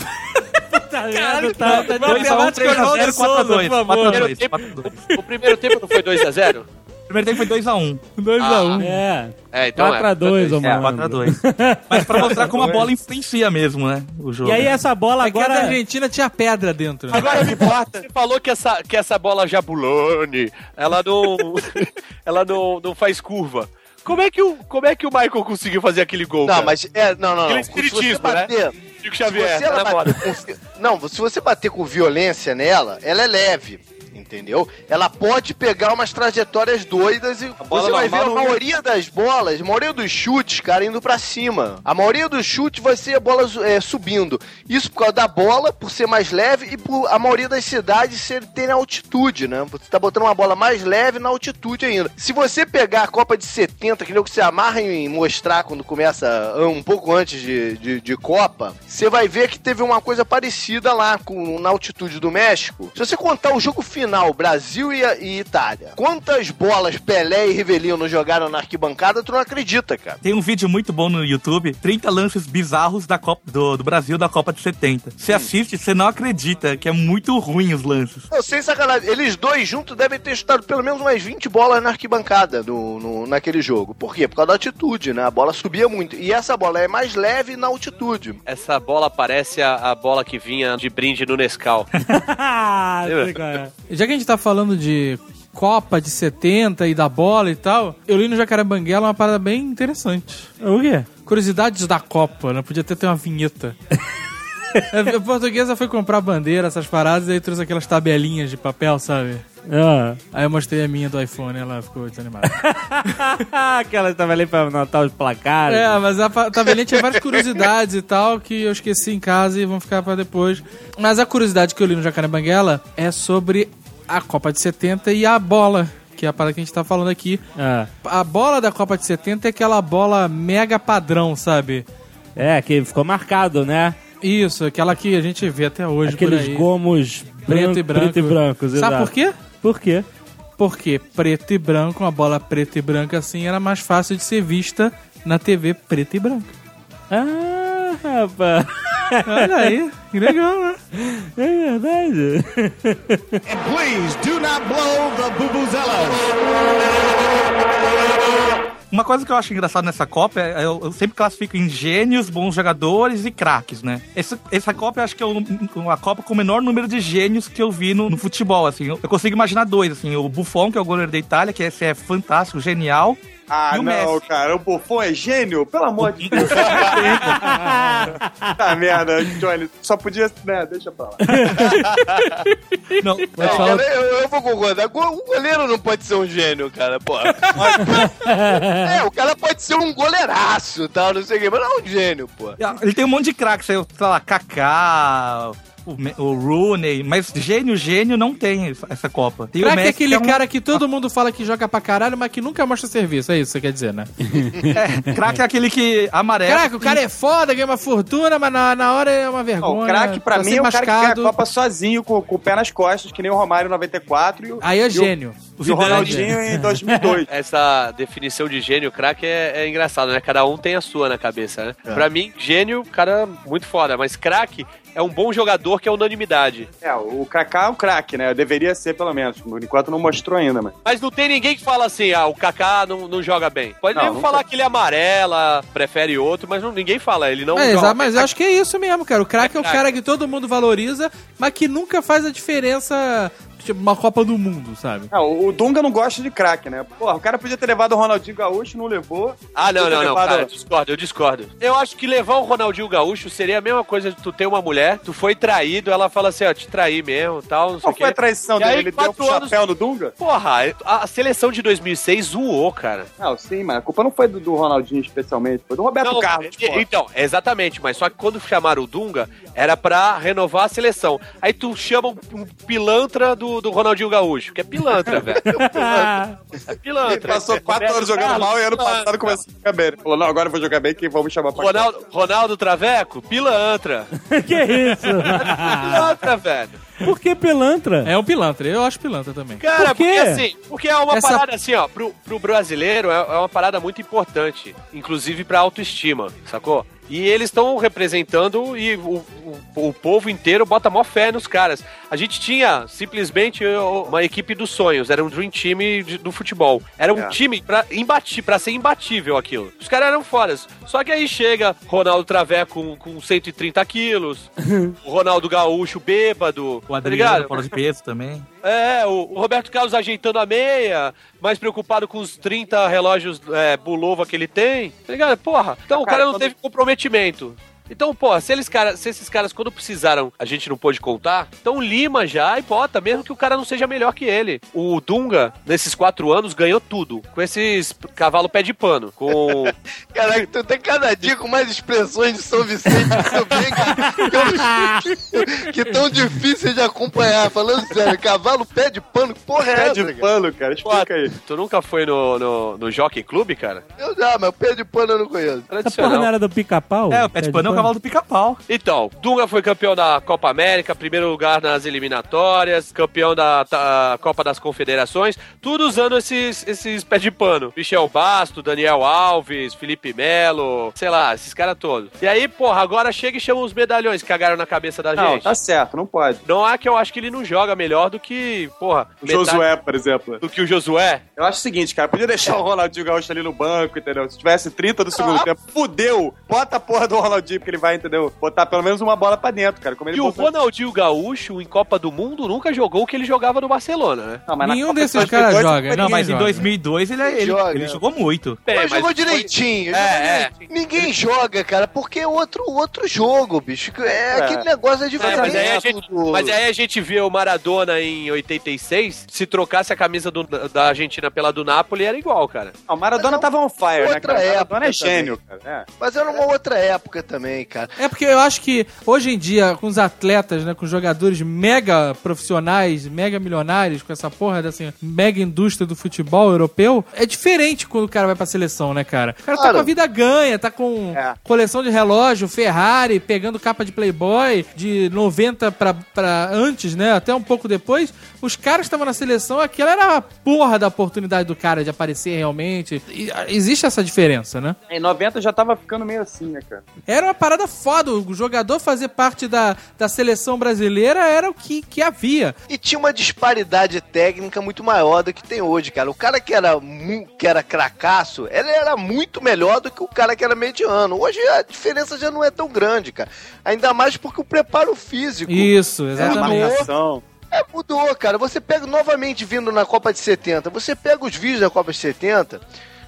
Caralho, tá, tá dois a um, três a zero, quatro a dois. quatro a Primeiro dois, tempo- quatro a dois. O primeiro tempo não foi dois a zero? O primeiro tempo foi dois a um. dois a um. É. É, então quatro a dois, ô É, mano. quatro a dois. Mas pra mostrar como a bola influencia mesmo, né? O jogo. E aí essa bola É que a da agora... Argentina tinha pedra dentro. Né? Agora me importa. Você falou que essa, que essa bola Jabulani, ela não. ela não, não faz curva. Como é, que o, como é que o Michael conseguiu fazer aquele gol? Não, cara? mas é, não, não, Aquele não. Se você espiritismo, bater, Chico se Xavier, você ela tá na moda. bater com, vi- não, se você bater com violência nela, ela é leve. Entendeu? Ela pode pegar umas trajetórias doidas e bola você vai ver a normal não- maioria das bolas, a maioria dos chutes, cara, indo pra cima. A maioria dos chutes vai ser a bola é, subindo. Isso por causa da bola, por ser mais leve e por a maioria das cidades ser, terem altitude, né? Você tá botando uma bola mais leve na altitude ainda. Se você pegar a Copa de setenta, que nem o que você amarra em mostrar quando começa um pouco antes de, de, de Copa, você vai ver que teve uma coisa parecida lá com, na altitude do México. Se você contar o jogo final, Brasil e, e Itália, quantas bolas Pelé e Rivelino jogaram na arquibancada, tu não acredita, cara. Tem um vídeo muito bom no YouTube, trinta lances bizarros da Copa, do, do Brasil da Copa de setenta. Você assiste, você não acredita, que é muito ruim os lances. Não, sem sacanagem, eles dois juntos devem ter chutado pelo menos umas vinte bolas na arquibancada no, no, naquele jogo. Por quê? Por causa da altitude, né? A bola subia muito. E essa bola é mais leve na altitude. Essa bola parece a, a bola que vinha de brinde no Nescau. Ah, sei qual é. Já que a gente tá falando de Copa de setenta e da bola e tal, eu li no Jacaré Banguela uma parada bem interessante. O quê? Curiosidades da Copa, né? Podia até ter uma vinheta. A portuguesa foi comprar bandeira, essas paradas, e aí trouxe aquelas tabelinhas de papel, sabe? Ah. Aí eu mostrei a minha do iPhone e ela ficou desanimada. Aquela tabelinha pra anotar os placares. É, mas a pa- tabelinha tinha várias curiosidades e tal, que eu esqueci em casa e vão ficar pra depois. Mas a curiosidade que eu li no Jacaré Banguela é sobre a Copa de setenta e a bola, que é a parada que a gente tá falando aqui. Ah. A bola da Copa de setenta é aquela bola mega padrão, sabe? É, que ficou marcado, né? Isso, aquela que a gente vê até hoje Aqueles por aí. gomos Preto branco, e branco. preto e brancos. Sabe exato. por quê? Por quê? Porque preto e branco, uma bola preta e branca assim, era mais fácil de ser vista na T V preta e branca. Ah, rapaz. Olha aí, que legal, né? É verdade. And please do not blow the vuvuzelas. Uma coisa que eu acho engraçado nessa Copa é eu, eu sempre classifico em gênios, bons jogadores e craques, né? Essa, essa Copa eu acho que é uma Copa com o menor número de gênios que eu vi no, no futebol, assim. Eu, eu consigo imaginar dois, assim. O Buffon, que é o goleiro da Itália, que esse é fantástico, genial. Ah, E o não, Messi? cara, o Buffon é gênio? Pelo amor de Deus. Tá merda, Johnny. Só podia... Né, deixa pra lá. Não, É, Pode falar. cara, eu, eu vou concordar. Go- Um goleiro não pode ser um gênio, cara, pô. É, o cara pode ser um goleiraço e tal, não sei o quê, mas não é um gênio, pô. ele tem um monte de craques, sei lá, Kaká, o, Me- o Rooney, mas gênio, gênio não tem essa- essa Copa. Tem o Craque é Messi, aquele que é um- cara que todo mundo fala que joga pra caralho, mas que nunca mostra serviço. É isso que você quer dizer, né? É, craque é aquele que amarelo. Craque, o cara é foda, ganha uma fortuna, mas na, na hora é uma vergonha. Não, o craque, pra tá mim, sempre é o cara que ganha a mascado. Copa sozinho, com, com o pé nas costas, que nem o Romário em noventa e quatro e o, Aí é e o- gênio. e o Zidane. Ronaldinho em dois mil e dois. Essa definição de gênio, craque, é, é engraçado, né? Cada um tem a sua na cabeça, né? É. Pra mim, gênio, cara, muito foda. Mas craque é um bom jogador que é unanimidade. É, o Kaká é um craque, né? Deveria ser, pelo menos. Por enquanto não mostrou ainda, mas... Mas não tem ninguém que fala assim, ah, o Kaká não, não joga bem. Pode Não, nem não falar tem. que ele amarela, prefere outro, mas não, ninguém fala, ele não É, joga. exato, mas eu acho que é isso mesmo, cara. O craque é o craque. cara que todo mundo valoriza, mas que nunca faz a diferença, tipo, uma Copa do Mundo, sabe? Ah, o o Dunga não gosta de craque, né? Porra, o cara podia ter levado o Ronaldinho Gaúcho, não levou. Ah, não, Podia não, ter não, levado- cara, eu discordo, eu discordo. Eu acho que levar o Ronaldinho Gaúcho seria a mesma coisa de tu ter uma mulher, tu foi traído, ela fala assim, ó, te traí mesmo, tal, não sei Qual o foi a quê. traição E dele? aí, Ele deu um quatro anos- chapéu no Dunga? Porra, a a seleção de dois mil e seis zoou, cara. Não, sim, mas a culpa não foi do, do Ronaldinho especialmente, foi do Roberto Não, Carlos, e- pô. Então, exatamente, mas só que quando chamaram o Dunga, era pra renovar a seleção. Aí tu chama um, um pilantra do, do Ronaldinho Gaúcho, que é pilantra, velho. É pilantra. Ele passou É quatro Roberto anos jogando Carlos, mal e ano pilantra. passado começou a jogar bem. Ele falou, não, agora eu vou jogar bem, quem vão me chamar pra Ronaldo, Ronaldo Traveco, pilantra. Que isso? Pilantra, velho. Por que pilantra? É um pilantra, eu acho pilantra também. Cara, Por quê? porque assim, porque é uma Essa- parada assim, ó, pro, pro brasileiro é, é uma parada muito importante, inclusive pra autoestima, sacou? E eles estão representando e o, o, o povo inteiro bota mó fé nos caras. A gente tinha simplesmente uma equipe dos sonhos, era um dream team de- do futebol. Era um É. time pra, imbati, pra ser imbatível aquilo. Os caras eram fodas. Só que aí chega Ronaldo Traveco com, com cento e trinta quilos, o Ronaldo Gaúcho bêbado, O tá Adriano, ligado? fora de peso também. É, o, o Roberto Carlos ajeitando a meia, mais preocupado com os trinta relógios é, Bulova que ele tem, tá ligado? Porra, então o Cara, cara não quando- teve comprometimento. Então, pô, se, eles, cara, se esses caras, quando precisaram, a gente não pôde contar, então lima já e bota, mesmo que o cara não seja melhor que ele. O Dunga, nesses quatro anos, ganhou tudo. Com esses cavalo pé de pano. Com. Caraca, tu tem cada dia com mais expressões de São Vicente que tu vem, cara, que, eu- que tão difícil de acompanhar. Falando sério, cavalo pé de pano, que porra é Pé essa, de cara? pano, cara, Pô, explica aí. tu nunca foi no, no, no Jockey Club, cara? Eu já, mas pé de pano eu não conheço. Essa porra Tradicional. não era do pica-pau? É, o pé de pano é o cavalo do pica-pau. Então, Dunga foi campeão da Copa América, primeiro lugar nas eliminatórias, campeão da ta- Copa das Confederações, tudo usando esses, esses pés de pano. Michel Basto, Daniel Alves, Felipe Melo, sei lá, esses caras todos. E aí, porra, agora chega e chama os medalhões que cagaram na cabeça da Não, gente. tá certo, não pode. Não é que eu acho que ele não joga melhor do que, porra, O metade Josué, por exemplo. do que o Josué. Eu acho o seguinte, cara, podia deixar o Ronaldinho Gaúcho ali no banco, entendeu? Se tivesse trinta do segundo Ah. tempo, fudeu, bota a porra do Ronaldinho, porque que ele vai, entendeu? Botar pelo menos uma bola pra dentro, cara. Como ele E o botou... Ronaldinho Gaúcho, em Copa do Mundo, nunca jogou o que ele jogava no Barcelona, né? Não, mas na Nenhum Copa desses de caras dois mil e dois, joga. Não, ninguém mas em joga. dois mil e dois ele, ele, Joga. ele jogou muito. Bem, Mas jogou foi- direitinho. É, jogou é. direitinho. Ninguém joga, cara, porque é outro, outro jogo, bicho. É, É. aquele negócio é É, diferente. mas, aí a gente, do- mas aí a gente vê o Maradona em oitenta e seis, se trocasse a camisa do- da Argentina pela do Napoli, era igual, cara. Não, o Maradona Mas é tava on fire, né, outra cara? O Maradona época é gênio, cara. É. Mas era uma outra época também, cara. É porque eu acho que hoje em dia, com os atletas, né, com os jogadores mega profissionais, mega milionários, com essa porra dessa mega indústria do futebol europeu, é diferente quando o cara vai pra seleção, né, cara? O cara tá Claro. com a vida ganha, tá com É. coleção de relógio, Ferrari, pegando capa de Playboy, de noventa pra, pra antes, né, até um pouco depois. Os caras que estavam na seleção, aquela era a porra da oportunidade do cara de aparecer realmente. E, ah, existe essa diferença, né? Em noventa já tava ficando meio assim, né, cara? Era uma parada foda. O jogador fazer parte da, da seleção brasileira era o que, que havia. E tinha uma disparidade técnica muito maior do que tem hoje, cara. O cara que era, mu- que era cracaço, ele era muito melhor do que o cara que era mediano. Hoje a diferença já não é tão grande, cara. Ainda mais porque o preparo físico Isso, É, exatamente. marcação. é, mudou, cara. Você pega novamente vindo na Copa de setenta, você pega os vídeos da Copa de setenta,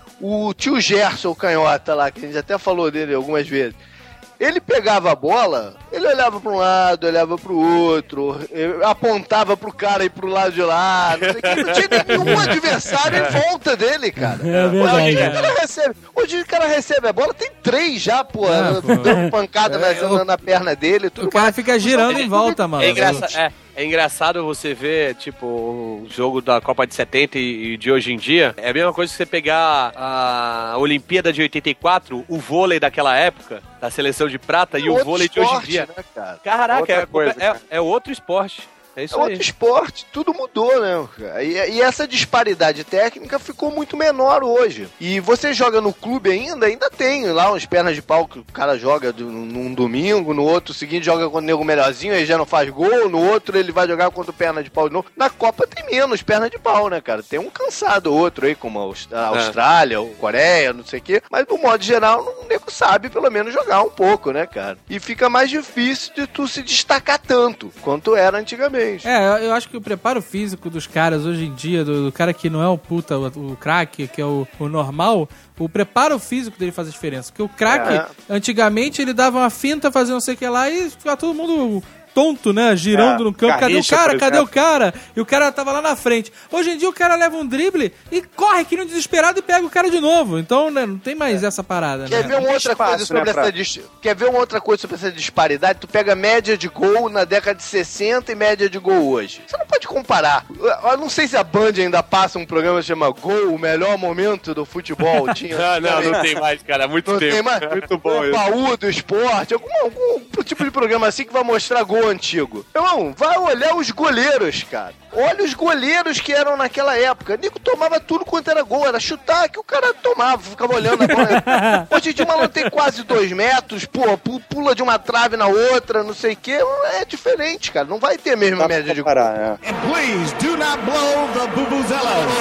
o tio Gerson, o canhota lá, que a gente até falou dele algumas vezes. Ele pegava a bola, ele olhava para um lado, olhava para o outro, eh, apontava pro cara e pro lado de lá, não sei o que, não tinha nenhum adversário em volta dele, cara. É verdade, Hoje, é. o cara recebe, hoje o cara recebe a bola, tem três já, pô, Ah, pô. dando pancada na, É, o- na perna dele. Tudo O cara mais. fica girando em volta, mano. É, engraça- é- é engraçado você ver, tipo, o jogo da Copa de setenta e, e de hoje em dia. É a mesma coisa que você pegar a Olimpíada de oitenta e quatro, o vôlei daquela época, da seleção de prata, e o Outro vôlei de hoje em esporte, dia. né, cara? Caraca, Outra é, coisa, é- cara. é outro esporte. É isso É aí. outro esporte, tudo mudou, né? cara? E, e essa disparidade técnica ficou muito menor hoje. E você joga no clube ainda, ainda tem lá uns pernas de pau que o cara joga do- num domingo, no outro seguinte joga contra o nego melhorzinho, aí já não faz gol, no outro ele vai jogar contra o perna de pau de novo. Na Copa tem menos perna de pau, né, cara? Tem um cansado outro aí, como a Aus- a Austrália, ou Coreia, não sei o quê. Mas, no modo geral, o nego sabe pelo menos jogar um pouco, né, cara? E fica mais difícil de tu se destacar tanto quanto era antigamente. É, eu- eu acho que o preparo físico dos caras hoje em dia, do, do cara que não é o puta, o, o craque, que é o, o normal, o preparo físico dele faz a diferença. Porque o craque, É. antigamente, ele dava uma finta, fazia não sei o que lá e ficava todo mundo tonto, né? Girando É, no campo. Cadê o Garrincha, cara? por Cadê o exemplo. cara? E o cara tava lá na frente. Hoje em dia o cara leva um drible e corre que nem um desesperado e pega o cara de novo. Então, né, não tem mais essa parada, Quer né? ver uma outra espaço, coisa sobre né, essa pra- dis... Quer ver uma outra coisa sobre essa disparidade? Tu pega a média de gol na década de sessenta e média de gol hoje. Você não pode comparar. Eu não sei se a Band ainda passa um programa que chama Gol, o melhor momento do futebol. Tinha. Ah, não, não tem mais, cara. Há muito Não tempo. tem mais? Muito bom O isso. baú do esporte, algum, algum tipo de programa assim que vai mostrar gol antigo. Irmão, vai olhar os goleiros, cara. Olha os goleiros que eram naquela época. Nico tomava tudo quanto era gol, era chutar que o cara tomava, ficava olhando a bola. Hoje em dia o maluco tem quase dois metros, pô, pu- pula de uma trave na outra, não sei o que. É diferente, cara. Não vai ter a mesma Dá pra média de gol. comparar, é. And please do not blow the vuvuzelas.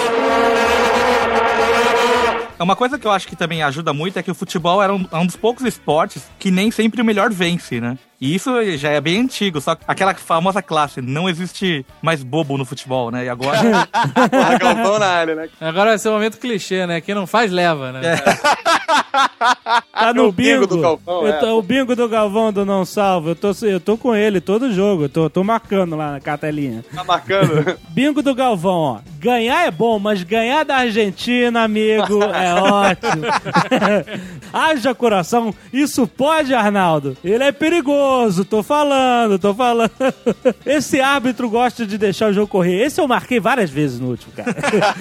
Uma coisa que eu acho que também ajuda muito é que o futebol era um, é um dos poucos esportes que nem sempre o melhor vence, né? E isso já é bem antigo, só que aquela famosa classe, não existe mais bobo no futebol, né? E agora... Porra, Galvão na área, né? Agora vai ser o momento clichê, né? Quem não faz, leva, né? Tá no O bingo bingo. do Galvão, Eu é. tô- O bingo do Galvão do Não Salvo. Eu tô, eu tô com ele todo jogo. Eu tô, tô marcando lá na cartelinha. Tá marcando. Bingo do Galvão, ó. Ganhar é bom, mas ganhar da Argentina, amigo, é ótimo. Haja coração. Isso pode, Arnaldo. Ele é perigoso. Tô falando, tô falando. Esse árbitro gosta de deixar o jogo correr. Esse eu marquei várias vezes no último, cara.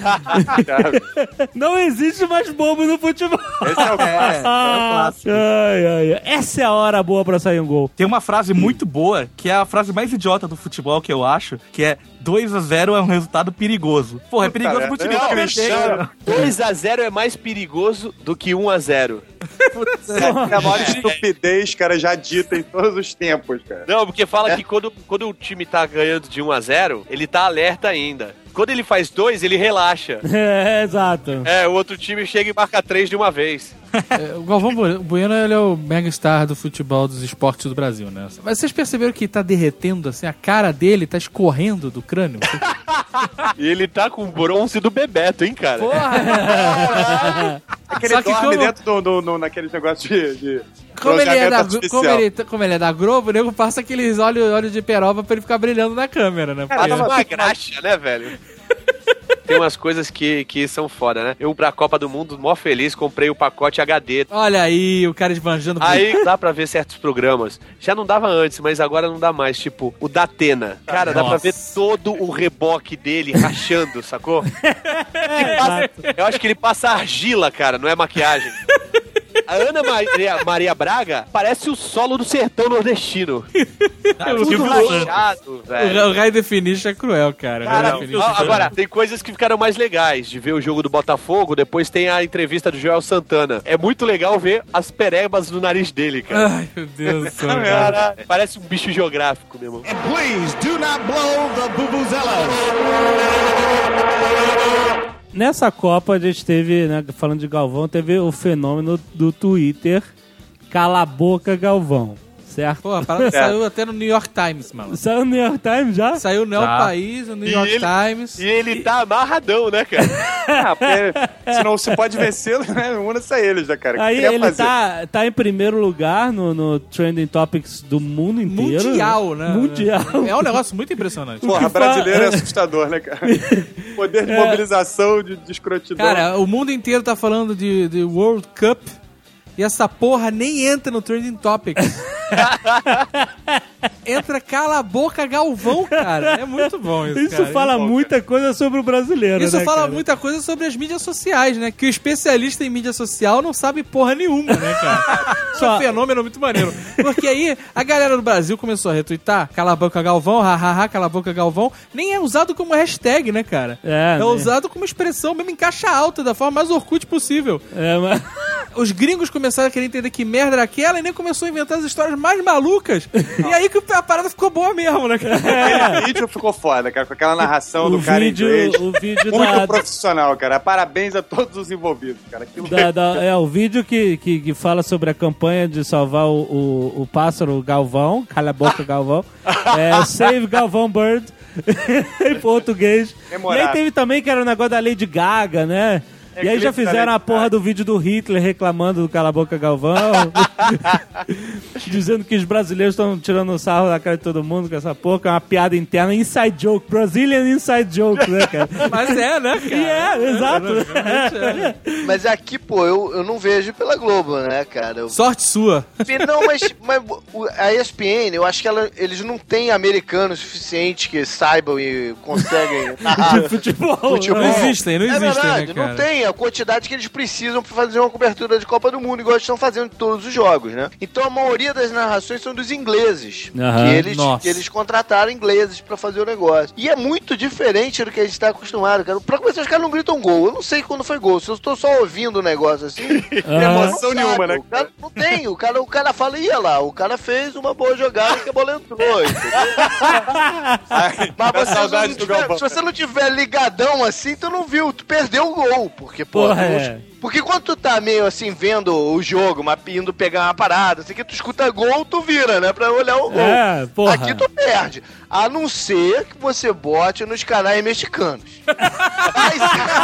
Não existe mais bobo no futebol. Esse é o clássico. Ai, ai, ai. Essa é a hora boa pra sair um gol. Tem uma frase muito boa, que é a frase mais idiota do futebol, que eu acho, que é dois a zero é um resultado perigoso. Porra, é perigoso pro time Não, que cresceu. dois a zero é mais perigoso do que um a zero. É a maior estupidez, cara, já dita em todos os tempos, cara. Não, porque fala que quando, quando o time tá ganhando de um a zero, ele tá alerta ainda. Quando ele faz dois, ele relaxa. É, exato. É, o outro time chega e marca três de uma vez. É, o Galvão Bueno, ele é o mega star do futebol, dos esportes do Brasil, né? Mas vocês perceberam que tá derretendo, assim, a cara dele tá escorrendo do crânio? E ele tá com o bronze do Bebeto, hein, cara? Porra! Aquele Só que dorme como- dentro do, do, do, naquele negócio de... de Como ele, é da, bronzeamento como, artificial. ele, como ele é da Globo, o nego passa aqueles olhos olho de peroba pra ele ficar brilhando na câmera, né? Passa Porque- uma graxa, né, velho? Tem umas coisas que, que são foda, né? Eu, pra Copa do Mundo, mó feliz, comprei o pacote H D. Olha aí, o cara esbanjando. Aí dá pra ver certos programas. Já não dava antes, mas agora não dá mais. Tipo, o da Atena. Cara, dá pra ver todo o reboque dele rachando, sacou? Ele passa- eu acho que ele passa argila, cara, não é maquiagem. A Ana Maria, Maria Braga parece o solo do sertão nordestino. Tá tudo rachado, velho. O, o High Definition é cruel, cara. O High Cara, Definition ó, é cruel. agora, tem coisas que ficaram mais legais de ver o jogo do Botafogo, depois tem a entrevista do Joel Santana. É muito legal ver as perebas no nariz dele, cara. Ai, meu Deus do céu, cara. Cara, parece um bicho geográfico, meu irmão. And please do not blow the vuvuzelas. Nessa Copa a gente teve, né, falando de Galvão, teve o fenômeno do Twitter Cala a Boca Galvão, certo? Pô, a parada saiu até no New York Times, mano. Saiu no New York Times já? Saiu no El Tá. País, no New E York ele- Times. E ele tá amarradão, né, cara? Ah, porque se não se pode vencê-lo, né? Una-se a eles, né, cara? O que Aí queria ele fazer? tá, tá em primeiro lugar no, no Trending Topics do mundo inteiro. Mundial, né? Mundial. É um negócio muito impressionante. Porra, que fa- brasileiro é assustador, né, cara? Poder de mobilização, de, de escrotidão. Cara, o mundo inteiro tá falando de, de World Cup e essa porra nem entra no Trending Topics. Entra Cala a Boca Galvão, cara. É muito bom isso, Isso cara. fala É bom, muita coisa sobre o brasileiro, Isso né, fala cara? muita coisa sobre as mídias sociais, né? Que o especialista em mídia social não sabe porra nenhuma, né, cara? Isso é um fenômeno muito maneiro. Porque aí a galera do Brasil começou a retweetar Cala a Boca Galvão, hahaha, Cala a Boca Galvão. Nem é usado como hashtag, né, cara? É, É né? usado como expressão mesmo em caixa alta, da forma mais Orkut possível. É, mas... Os gringos começaram a querer entender que merda era aquela e nem começou a inventar as histórias mais malucas. E aí que a parada ficou boa mesmo, né, cara? Aquele vídeo ficou foda, cara, com aquela narração o do cara vídeo, em inglês. o vídeo Muito da, profissional, cara. Parabéns a todos os envolvidos, cara. Aquilo da, da- é o vídeo que, que, que fala sobre a campanha de salvar o, o, o pássaro Galvão, Cala a Boca Galvão, é Save Galvão Bird em português. Memorável. E aí teve também que era o negócio da Lady Gaga, né? É E aí já clipe da fizeram a Lady porra Gaga. do vídeo do Hitler reclamando do Cala a Boca Galvão, dizendo que os brasileiros estão tirando sarro da cara de todo mundo com essa porra, que é uma piada interna, inside joke, Brazilian inside joke, né, cara? Mas é, né, cara? E é, exato. Mas aqui, pô, eu, eu não vejo pela Globo, né, cara? Eu- Sorte sua. Não, mas, mas o- a E S P N, eu acho que ela- eles não têm americanos suficientes que saibam e conseguem narrar Futebol. futebol. Não existem, não É existem, verdade, né, cara? não tem a quantidade que eles precisam pra fazer uma cobertura de Copa do Mundo, igual eles estão fazendo em todos os jogos, né? Então a maioria das narrações são dos ingleses, Aham. que, eles, Nossa. que eles contrataram ingleses pra fazer o negócio. E é muito diferente do que a gente tá acostumado, cara. Pra começar, os caras não gritam gol. Eu não sei quando foi gol. Se eu tô só ouvindo o negócio assim, Tem emoção não nenhuma, sabe. né? O cara não tem. O cara, o cara fala, ia lá, o cara fez uma boa jogada que a bola entrou, entendeu? Ai, Mas dá você saudade não do tiver- Galvão. se você não tiver ligadão assim, tu não viu, tu perdeu o gol. Porque, pô, Porra, tu- é. porque quando tu tá meio assim, vendo o jogo, mas indo pegar uma parada, assim que tu escuta gol, tu vira, né? Pra olhar o gol. É, porra. Aqui tu perde. A não ser que você bote nos canais mexicanos. Mas,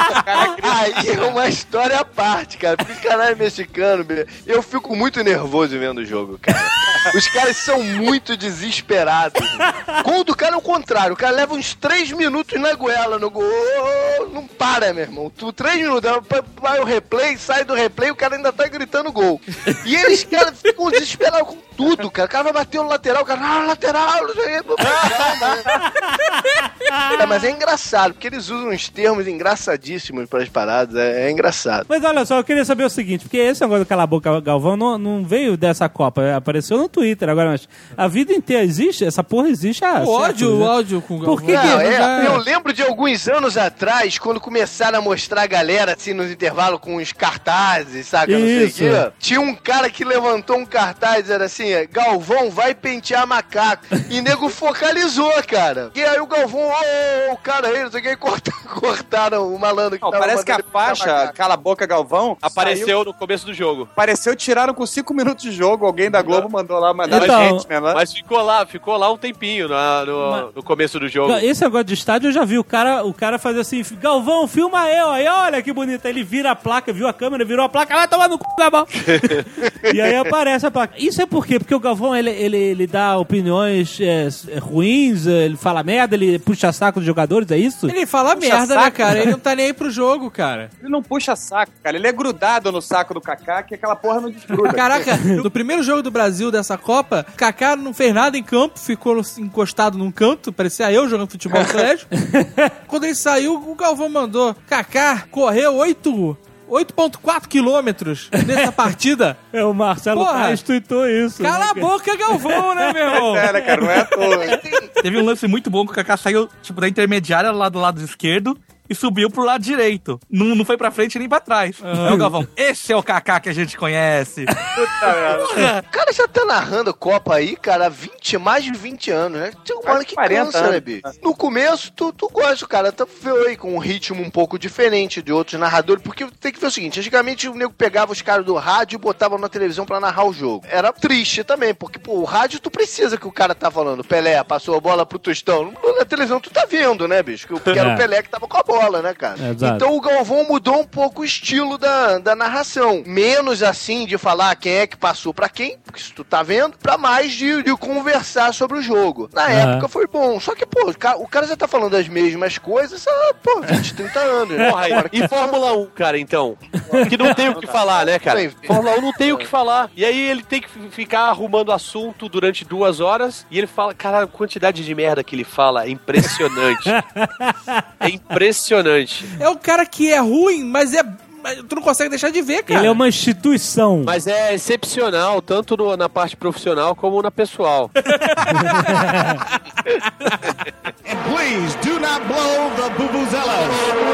aí é uma história à parte, cara. Porque os canais mexicanos, eu fico muito nervoso vendo o jogo, cara. Os caras são muito desesperados. Gol do cara é o contrário. O cara leva uns três minutos na goela no gol. Não para, meu irmão. Tu, três minutos, vai o replay, sai do replay, o cara ainda tá gritando gol. E eles, cara, ficam desesperados com tudo, cara. O cara vai bater no lateral, o cara, ah, lateral, não sei o quê. É, mas é engraçado, porque eles usam uns termos engraçadíssimos para as paradas. É, é engraçado. Mas olha só, eu queria saber o seguinte, porque esse negócio do Cala a Boca Galvão não, não veio dessa Copa, apareceu no Twitter agora, mas a vida inteira existe, essa porra existe há O ódio, séculos, o né? ódio com o Por que Galvão. Não, que- é, já- eu lembro de alguns anos atrás, quando começaram a mostrar a galera assim nos intervalos com os cartazes, saca? Não sei o Isso. quê. Tinha um cara que levantou um cartaz, era assim: Galvão vai pentear macaco. E nego focalizou, cara. E aí o Galvão, ô, o cara aí, não sei o que, corta, cortaram o malandro que Não, tava parece que a mandando ele faixa, macaco. Cala a Boca Galvão, Apareceu saiu, no começo do jogo. apareceu e tiraram com cinco minutos de jogo. Alguém da Globo mandou lá, mandaram Então, a gente, né? Lá. Mas ficou lá, ficou lá um tempinho na- no, Mas- no começo do jogo. Esse negócio de estádio eu já vi. O cara, o cara faz assim, Galvão, filma eu. Aí olha que bonito. Aí ele vira a placa, viu a câmera, virou a placa, vai tomar no c, Galvão. E aí aparece a placa. Isso é por quê? Porque o Galvão, ele, ele, ele dá opiniões é, é, ruins, ele fala merda, ele puxa saco dos jogadores, é isso? Ele fala Puxa merda, saco, né, cara? né? Ele não tá nem aí pro jogo, cara. Ele não puxa saco, cara. Ele é grudado no saco do Kaká, que aquela porra não desgruda. Caraca, no primeiro jogo do Brasil dessa Copa, Kaká não fez nada em campo, ficou no- encostado num canto, parecia eu jogando futebol no colégio. Quando ele saiu, o Galvão mandou: Kaká correu oito ponto quatro quilômetros nessa partida. É, o Marcelo Porra. Paes tweetou isso. Cala a boca, Galvão, né, meu irmão? É, né, cara? Não é à toa. Teve um lance muito bom que o Kaká saiu, tipo, da intermediária lá do lado esquerdo e subiu pro lado direito. Não, não foi pra frente nem pra trás. Aí o Galvão, esse é o Kaká que a gente conhece. O cara já tá narrando Copa aí, cara, há vinte, mais de vinte anos, né? Tem uma hora que quarenta cansa, anos. né, bicho? No começo, tu, tu gosta, cara. Tu veio aí com um ritmo um pouco diferente de outros narradores, porque tem que ver o seguinte, antigamente o nego pegava os caras do rádio e botava na televisão pra narrar o jogo. Era triste também, porque, pô, o rádio tu precisa que o cara tá falando. Pelé passou a bola pro Tostão. Na televisão tu tá vendo, né, bicho? Que era É. o Pelé que tava com a bola, né, cara? É, exato. Então o Galvão mudou um pouco o estilo da, da narração. Menos assim de falar quem é que passou pra quem, porque isso tu tá vendo, pra mais de, de conversar sobre o jogo. Na Aham. época foi bom. Só que, pô, o cara, o cara já tá falando as mesmas coisas há, pô, vinte, trinta anos, né? Porra, e, e Fórmula um, cara, então? Que não tem o que falar, né, cara? Bem, Fórmula um não tem o que falar. E aí ele tem que f- ficar arrumando assunto durante duas horas e ele fala, cara, a quantidade de merda que ele fala é impressionante. É impressionante. É o cara que é ruim, mas é. mas tu não consegue deixar de ver, cara. Ele é uma instituição. Mas é excepcional, tanto no- na parte profissional como na pessoal. And please do not blow the vuvuzelas.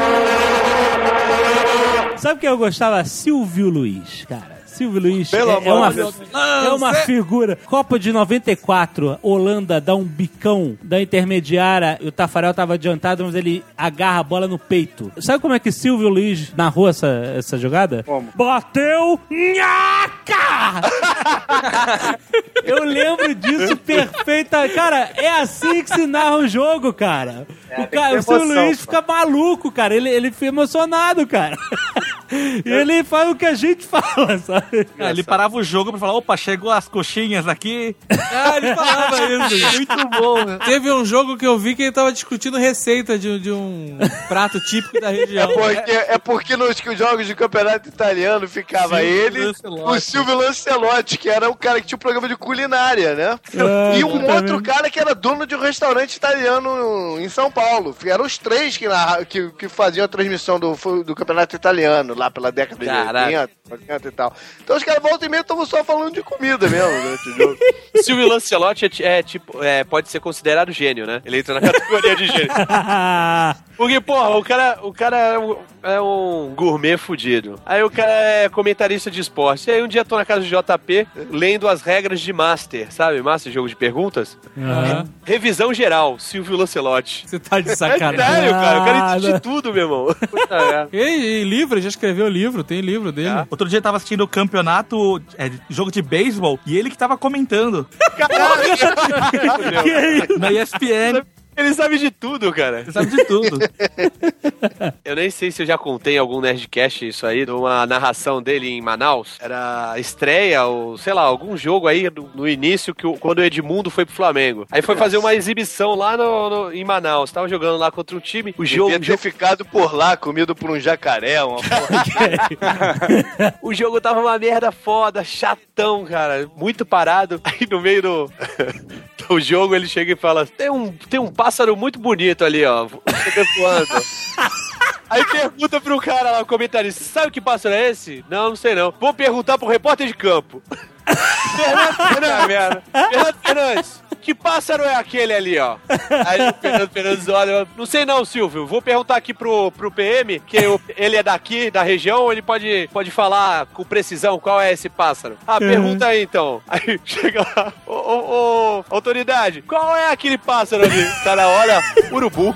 Sabe quem eu gostava? Silvio Luiz, cara. Silvio Luiz Pelo é, é amor uma, de Deus. é uma figura. Copa de noventa e quatro, Holanda dá um bicão da intermediária e o Tafarel tava adiantado, mas ele agarra a bola no peito. Sabe como é que Silvio Luiz narrou essa, essa jogada? Como? Bateu, nhaca! Eu lembro disso perfeita. Cara, é assim que se narra o jogo, cara. É, o tem cara, que ter o Silvio emoção, Luiz pô. fica maluco, cara. Ele, ele fica emocionado, cara. E ele faz o que a gente fala, sabe? Ah, ele parava o jogo pra falar, opa, chegou as coxinhas aqui. Ah, ele falava isso. Muito bom, né? Teve um jogo que eu vi que ele tava discutindo receita de, de um prato típico da região. Porque, é porque nos jogos de campeonato italiano ficava Silvio ele, Lancelotti. o Silvio Lancelotti, que era o cara que tinha um programa de culinária, né? Ah, e um exatamente. outro cara que era dono de um restaurante italiano em São Paulo. Eram os três que, narra- que, que faziam a transmissão do, do campeonato italiano, lá pela década Caraca. de oitenta, oitenta e tal. Então os caras voltam e meia estavam só falando de comida mesmo durante o jogo. Silvio Lancelotti é, ti- é tipo, é, pode ser considerado gênio, né? Ele entra na categoria de gênio. Porque, porra, o cara, o cara é um, é um gourmet fudido. Aí o cara é comentarista de esporte. E aí um dia eu tô na casa do J P lendo as regras de Master, sabe? Master, jogo de perguntas. Aham. Revisão geral, Silvio Lancelotti. Você tá de É sacanagem. sério, cara. O cara entende Nada. de tudo, meu irmão. Puta merda. E, e livro, já escreveu livro, tem livro dele. Ah. Outro dia eu tava assistindo o campeonato, é, jogo de beisebol, e ele que tava comentando Que isso? na E S P N. Ele sabe de tudo, cara. Você sabe de tudo. Eu nem sei se eu já contei em algum Nerdcast isso aí, de uma narração dele em Manaus. Era a estreia, ou sei lá, algum jogo aí no, no início, que o- quando o Edmundo foi pro Flamengo. Aí foi fazer uma exibição lá no, no- em Manaus. Tava jogando lá contra um time. O jogo, Devia o ter jogo, ficado por lá, comido por um jacaré, uma porra. o jogo tava uma merda foda, chatão, cara. Muito parado. Aí no meio do, do jogo ele chega e fala: tem um, tem um pássaro muito bonito ali, ó. Chega voando. Aí pergunta pro cara lá, o comentarista: sabe que pássaro é esse? Não, não sei não. Vou perguntar pro repórter de campo. Fernando Fernandes. Fernando Fernandes. que pássaro é aquele ali, ó? Aí o Fernando Fernandes olha, não sei não, Silvio, vou perguntar aqui pro, pro P M, que eu, ele é daqui, da região, ele pode, pode falar com precisão qual é esse pássaro. Ah, pergunta aí então. Aí chega lá, ô, ô, ô, autoridade, qual é aquele pássaro ali? Tá na hora, urubu.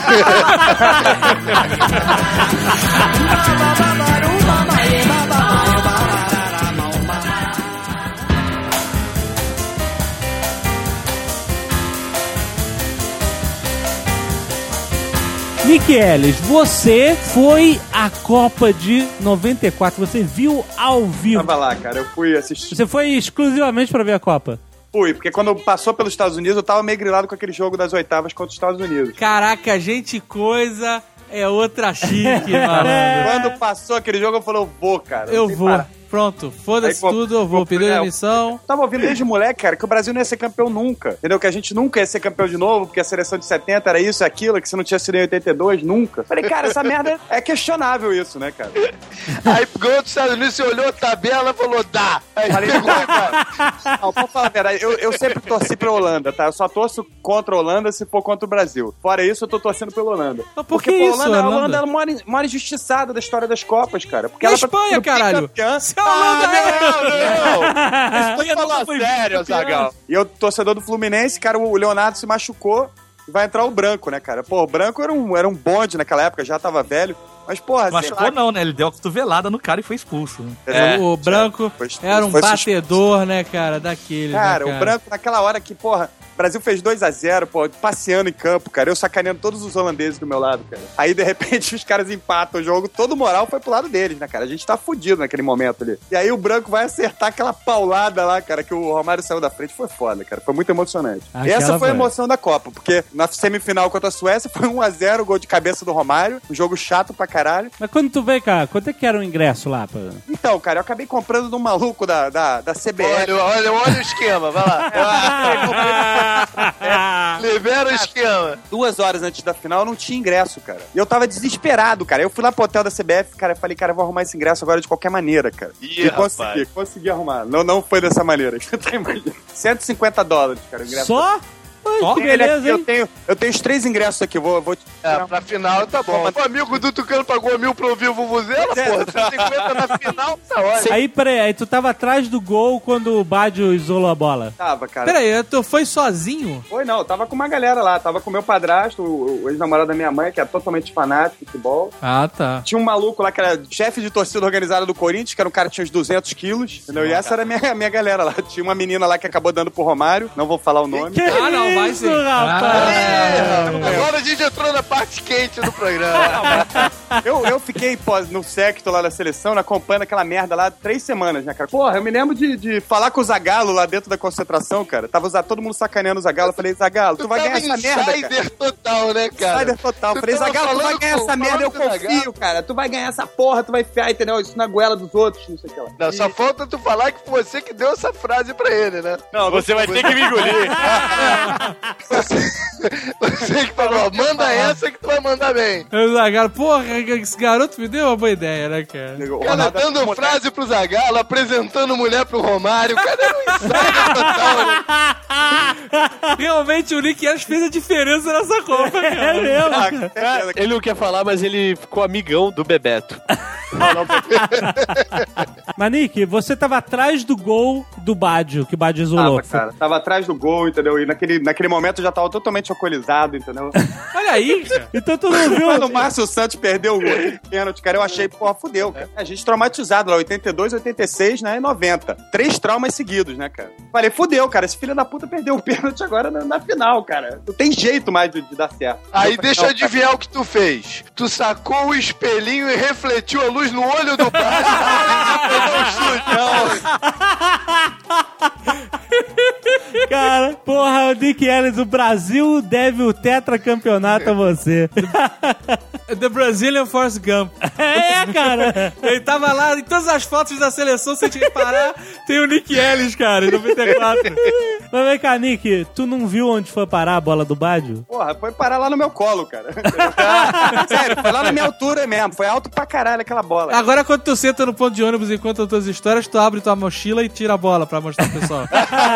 Nick Ellis, você foi à Copa de noventa e quatro, você viu ao vivo. Tava lá, cara, eu fui assistir. Você foi exclusivamente pra ver a Copa? Fui, porque quando passou pelos Estados Unidos, eu tava meio grilado com aquele jogo das oitavas contra os Estados Unidos. Caraca, gente, coisa é outra chique, malandro. Quando passou aquele jogo, eu falei, eu vou, cara. Eu vou. Parar. Pronto, foda-se Aí, tudo, eu vou. Pediu demissão. Eu tava ouvindo desde moleque, cara, que o Brasil não ia ser campeão nunca. Entendeu? Que a gente nunca ia ser campeão de novo, porque a seleção de setenta era isso e aquilo, que se não tinha sido em oitenta e dois, nunca. Falei, cara, essa merda é questionável isso, né, cara? Aí ganhou dos Estados Unidos, você olhou a tabela e falou, dá. Aí falei, não, cara. Não, pra falar a verdade, eu, eu sempre torci pra Holanda, tá? Eu só torço contra a Holanda se for contra o Brasil. Fora isso, eu tô torcendo pela Holanda. Mas por porque que pô, isso, Holanda, a Holanda? Holanda é a maior, maior injustiçada da história das Copas, cara. Porque É ela Espanha, caralho. Se a Holanda é... Não, não! Espanha não foi sério, Zagal. E eu, torcedor do Fluminense, cara, o Leonardo se machucou e vai entrar o Branco, né, cara? Pô, o Branco era um, era um bonde naquela época, já tava velho. Mas, porra, machucou não, né? Ele deu a cotovelada no cara e foi expulso. Né? É, o Branco foi, era um batedor, expulso. Né, cara? Daquele. Cara, né, cara, o Branco, naquela hora que, porra, o Brasil fez dois a zero, pô, passeando em campo, cara. Eu sacaneando todos os holandeses do meu lado, cara. Aí, de repente, os caras empatam o jogo. Todo o moral foi pro lado deles, né, cara? A gente tá fudido naquele momento ali. E aí o Branco vai acertar aquela paulada lá, cara, que o Romário saiu da frente. Foi foda, cara. Foi muito emocionante. Aquela e essa foi a emoção da Copa, porque na semifinal contra a Suécia foi um a zero, gol de cabeça do Romário. Um jogo chato pra caralho. Mas quando tu veio cá, quanto é que era o ingresso lá? Pra... Então, cara, eu acabei comprando de um maluco da, da, da C B F. Olha, olha, olha o esquema, vai lá. Libera o esquema. Duas horas antes da final, eu não tinha ingresso, cara. E eu tava desesperado, cara. Eu fui lá pro hotel da C B F, cara, eu falei, cara, eu vou arrumar esse ingresso agora de qualquer maneira, cara. Ih, e consegui, consegui arrumar. Não, não foi dessa maneira. cento e cinquenta dólares, cara, o ingresso. Só? Só? Beleza, eu tenho, eu tenho os três ingressos aqui, vou, vou te... É, pra final tá bom. O amigo do Tucano pagou mil pra ouvir o Vuvuzela, porra. cento e cinquenta na final, tá ótimo. Aí, peraí, aí tu tava atrás do gol quando o Badio isolou a bola. Tava, cara. Peraí, tu foi sozinho? Foi não, eu tava com uma galera lá. Tava com meu padrasto, o, o ex-namorado da minha mãe, que é totalmente fanático de futebol. Ah, tá. Tinha um maluco lá que era chefe de torcida organizada do Corinthians, que era um cara que tinha uns duzentos quilos, entendeu? E essa era a minha, minha galera lá. Tinha uma menina lá que acabou dando pro Romário, não vou falar o nome. Que ah, não, vai sim. Rapaz. É, agora a gente entrou na parte quente do programa. eu, eu fiquei pô, no secto lá da seleção, acompanhando aquela merda lá três semanas, né, cara? Porra, eu me lembro de, de falar com o Zagallo lá dentro da concentração, cara. Tava todo mundo sacaneando o Zagallo. Eu falei, Zagallo, tu, tu vai ganhar essa merda, cara. Insider total, né, cara? Insider total. Eu falei, Zagallo, tu vai ganhar essa merda, eu confio, cara. Tu vai ganhar essa porra, tu vai enfiar, entendeu? Isso na goela dos outros, não sei o que lá. Não, e... só falta tu falar que foi você que deu essa frase pra ele, né? Não, você vai ter que me engolir. você... Você que falou, manda essa que tu vai mandar bem. O Zagallo, porra, esse garoto me deu uma boa ideia, né, cara? Cara, dando frase pro Zagallo, apresentando mulher pro Romário, cara, era um insider total, né? Realmente o Nick Ellis fez a diferença nessa Copa, cara. É mesmo. Ah, cara, ele não quer falar, mas ele ficou amigão do Bebeto. Mas, Nick, você tava atrás do gol do Badio, que o Badio isolou. Tava, cara. Tava atrás do gol, entendeu? E naquele, naquele momento eu já tava totalmente alcoolizado, entendeu? Olha aí, cara. Então tu não viu... Quando o Márcio Santos perdeu o gol de pênalti, cara, eu achei, porra, fudeu, cara. A gente traumatizado lá, oitenta e dois, oitenta e seis, né, e noventa. Três traumas seguidos, né, cara? Falei, fudeu, cara, esse filho da puta perdeu o pênalti agora na, na final, cara. Não tem jeito mais de, de dar certo. Aí deixa eu adivinhar o que tu fez. Tu sacou o espelhinho e refletiu a luz no olho do Badio. Cara, porra, o Nick Ellis, o Brasil deve o tetracampeonato a você. The Brazilian Forrest Gump. É, cara. Ele tava lá em todas as fotos da seleção, se a gente reparar, tem o Nick Ellis, cara, em noventa e quatro. Mas vem cá, Nick, tu não viu onde foi parar a bola do Bádio? Porra, foi parar lá no meu colo, cara. Sério, foi lá na minha altura mesmo. Foi alto pra caralho aquela bola. Agora, quando tu senta no ponto de ônibus e conta as tuas histórias, tu abre tua mochila e tira a bola pra mostrar pro pessoal.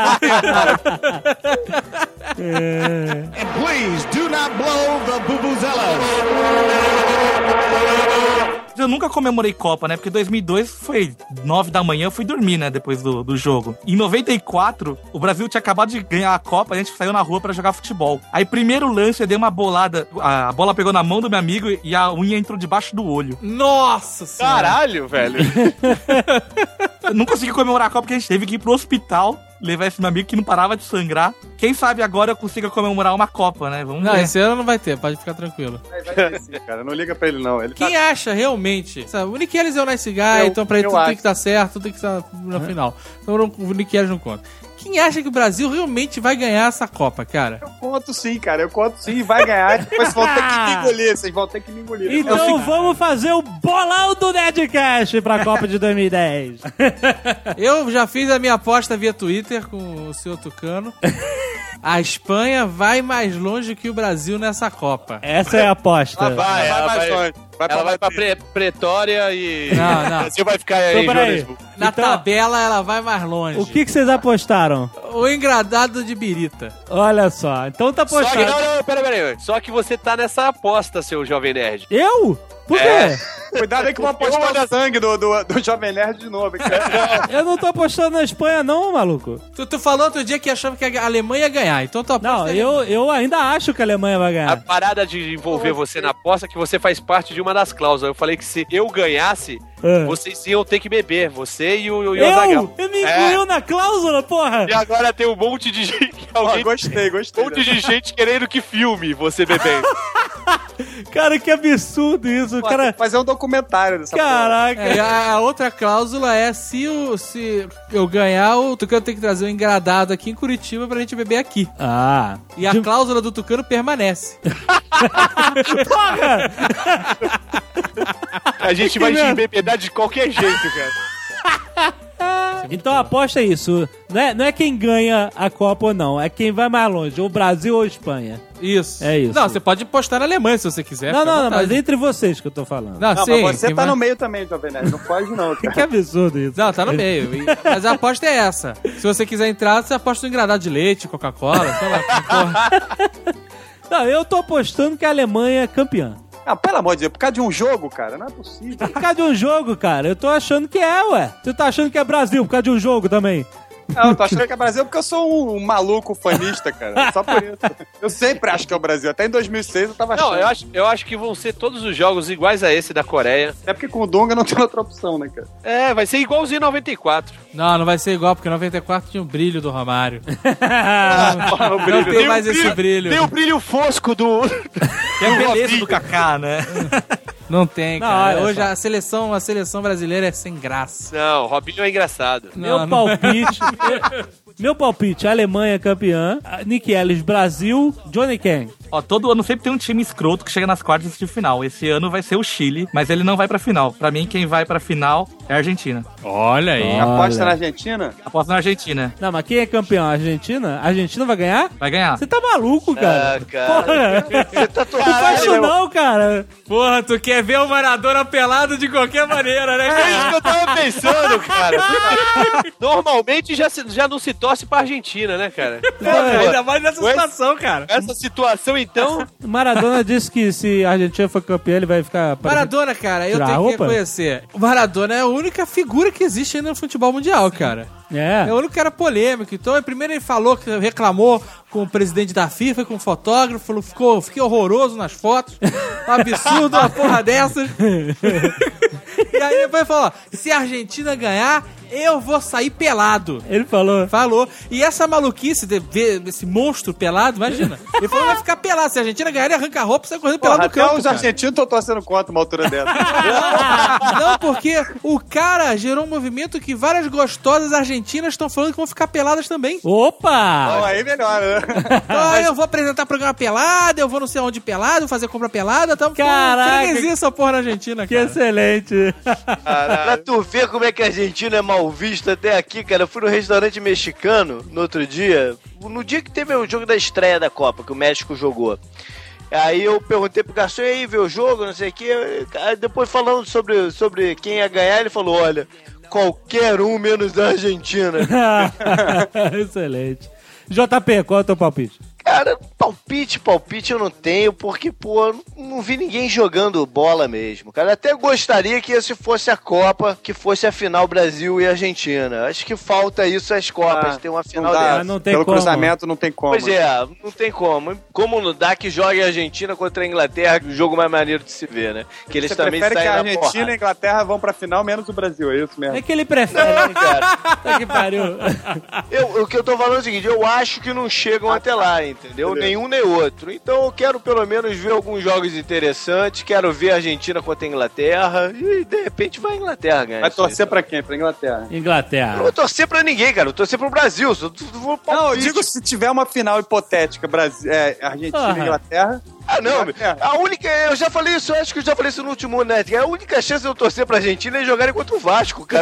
And please do not blow the vuvuzelas. Eu nunca comemorei Copa, né? Porque dois mil e dois foi nove da manhã, eu fui dormir, né? Depois do, do jogo. Em noventa e quatro, o Brasil tinha acabado de ganhar a Copa, a gente saiu na rua pra jogar futebol. Aí, primeiro lance, eu dei uma bolada, a bola pegou na mão do meu amigo e a unha entrou debaixo do olho. Nossa senhora! Caralho, velho. Eu não consegui comemorar a Copa porque a gente teve que ir pro hospital levar esse meu amigo que não parava de sangrar. Quem sabe agora eu consiga comemorar uma Copa, né? Vamos Não, ver. esse ano não vai ter, pode ficar tranquilo. Vai, vai ter sim, cara. Não liga pra ele, não. Ele Quem tá... acha realmente... Sabe, o Nick Ellis é o nice guy, Eu- então pra ele eu tudo tem acho. que estar certo, tudo tem que estar na final. Então não- o Nick Ellis não conta. Quem acha que o Brasil realmente vai ganhar essa Copa, cara? Eu conto sim, cara. Eu conto sim e vai ganhar. Depois vocês vão ter que me engolir. Vocês vão ter que me engolir. Então vamos fazer o bolão do Nerdcast pra Copa de dois mil e dez. Eu já fiz a minha aposta via Twitter com o senhor Tucano. A Espanha vai mais longe que o Brasil nessa Copa. Essa é a aposta. Ela vai, Vai ela mais vai, longe. Vai pra ela vai pra Madrid. Pre- Pretória e Não, não. o Brasil vai ficar aí Então, em peraí. Joanesburgo. Na Então- tabela ela vai mais longe. O que, que vocês apostaram? O engradado de birita. Olha só, então tá Só que, apostado. não, não, pera, pera, pera. Só que você tá nessa aposta, seu jovem nerd. Eu? Por quê? É. Cuidado aí que eu vou apostar o sangue do, do, do Jovem Nerd de novo. hein, cara. Eu não tô apostando na Espanha não, maluco. Tu, tu falou outro dia que achava que a Alemanha ia ganhar, então tu aposta Não, aí. eu, eu ainda acho que a Alemanha vai A ganhar. parada de envolver você na aposta é que você faz parte de uma das cláusulas. Eu falei que se eu ganhasse, É. vocês iam ter que beber. Você e o, e o Azaghal. Eu? Ele me incluiu na cláusula, porra! E agora tem um monte de gente. Ó, Alguém, gostei, um gostei. monte de gente querendo que filme você bebendo. Cara, que absurdo isso. O Pô, tem cara... que fazer um documentário dessa porra. Caraca. É, a, a outra cláusula é se, o, se eu ganhar, o Tucano tem que trazer um engradado aqui em Curitiba pra gente beber aqui. Ah. E a De- cláusula do Tucano permanece. Porra! A gente Que vai te merda. embebedar de qualquer jeito, cara. Então a aposta é isso. Não é, não é quem ganha a Copa ou não. É quem vai mais longe. Ou Brasil ou Espanha. Isso. É isso. Não, você pode postar na Alemanha se você quiser. não, fica à não, não. vontade. Mas entre vocês que eu tô falando. Não, Não, sim. mas você quem tá vai- no meio também, Jovem Nerd. Não foge não, cara. Que absurdo isso. Não, tá no meio. E- Mas a aposta é essa. Se você quiser entrar, você aposta no engradado de leite, Coca-Cola, sei lá. que porra. Não, eu tô apostando que a Alemanha é campeã. Ah, pelo amor de Deus, por causa de um jogo, cara, não é possível. Por causa de um jogo, cara. Eu tô achando que é, ué. Você tá achando que é Brasil por causa de um jogo também. Não, eu tô achando que é Brasil porque eu sou um, um maluco fanista, cara. Só por isso. Eu sempre acho que é o Brasil. Até em dois mil e seis eu tava achando. Não, eu acho, eu acho que vão ser todos os jogos iguais a esse da Coreia. Até porque com o Dunga não tem outra opção, né, cara? É, vai ser igualzinho em noventa e quatro. Não, não vai ser igual, porque noventa e quatro tinha o brilho do Romário. o Não brilho. tem mais esse brilho. Tem o brilho fosco do... Que é a beleza do Kaká, né? Não tem, Não, cara. olha Hoje só. a seleção, a seleção brasileira é sem graça. Não, Robinho é engraçado. Não, Meu não- palpite. Meu palpite, Alemanha campeã, Nick Ellis, Brasil, Johnny Kang. Ó, todo ano sempre tem um time escroto que chega nas quartas de final. Esse ano vai ser o Chile, mas ele não vai pra final. Pra mim, quem vai pra final é a Argentina. Olha aí. Aposta Olha. na Argentina? Aposto na Argentina. Não, mas quem é campeão? A Argentina? A Argentina vai ganhar? Vai ganhar. Você tá maluco, cara? Ah, cara. Porra. Você tá Não faz isso não, cara. Porra, tu quer ver o Maradona pelado de qualquer maneira, né? É isso que eu tava pensando, cara. Normalmente já, se- já não se torce pra Argentina, né, cara? Ainda mais nessa Ué? situação, cara. Essa situação, então... Maradona disse que se a Argentina for campeã, ele vai ficar... Maradona, cara, eu Tirar tenho a que roupa? reconhecer. O Maradona é a única figura que existe ainda no futebol mundial, cara. É É. o único que era polêmico. Então, primeiro ele falou que reclamou com o presidente da FIFA, com o fotógrafo, falou, ficou, fiquei horroroso nas fotos. Um absurdo, uma porra dessas. E aí depois falou, ó, se a Argentina ganhar, eu vou sair pelado. Ele falou. Falou. E essa maluquice de ver esse monstro pelado, imagina. Ele falou que vai ficar pelado. Se a Argentina ganhar, ele arranca a roupa e sai correndo pelado no campo. Até os cara. argentinos estão torcendo contra uma altura dessa. Não, porque o cara gerou um movimento que várias gostosas argentinas estão falando que vão ficar peladas também. Opa! Bom, aí melhora, né? Então, eu vou apresentar programa pelado, eu vou não sei onde pelado, fazer compra pelada. Tamo Caraca! freguesia essa porra na Argentina, Que cara. excelente. Pra tu ver como é que a Argentina é mal vista até aqui, cara. Eu fui no restaurante mexicano no outro dia, no dia que teve o jogo da estreia da Copa, que o México jogou. Aí eu perguntei pro garçom, e aí, vê o jogo, não sei o quê. Aí depois falando sobre, sobre quem ia ganhar, ele falou, olha, qualquer um menos a Argentina. Excelente. J P, qual é o teu palpite? Cara, palpite, palpite eu não tenho, porque, pô, eu não, não vi ninguém jogando bola mesmo, cara. Até gostaria que esse fosse a Copa, que fosse a final Brasil e Argentina. Acho que falta isso às Copas, Ah, ter uma final não dá. dessa. Não tem Pelo como. cruzamento não tem como. Pois é, não tem como. Como não dá que jogue a Argentina contra a Inglaterra, o jogo mais maneiro de se ver, né? Que eles Você também prefere que saem a na Argentina e a porrada. Inglaterra vão pra final, menos o Brasil, é isso mesmo? É que ele prefere, Não, cara. Tá que pariu. Eu, o que eu tô falando é o seguinte, eu acho que não chegam até lá, entendeu? Beleza. Nenhum nem outro. Então eu quero pelo menos ver alguns jogos interessantes, quero ver a Argentina contra a Inglaterra e de repente vai a Inglaterra ganhar. Vai isso aí. torcer pra quem? Pra Inglaterra? Eu não Inglaterra. vou torcer pra ninguém, cara. Eu vou torcer pro Brasil. Só vou Não, eu palpite. digo se tiver uma final hipotética, Brasil, é, Argentina Ah. e Inglaterra. Ah, não. Inglaterra. A única... Eu já falei isso, eu acho que eu já falei isso no último net. A única chance de eu torcer pra Argentina é jogarem contra o Vasco, cara.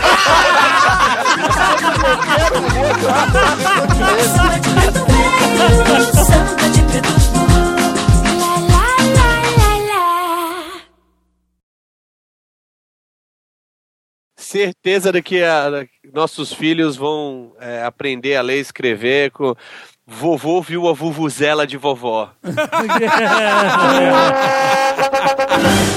Samba de preto. Lá, lá, lá, lá, lá. Certeza de que a- nossos filhos vão é, aprender a ler e escrever com vovô viu a vuvuzela de vovó. É.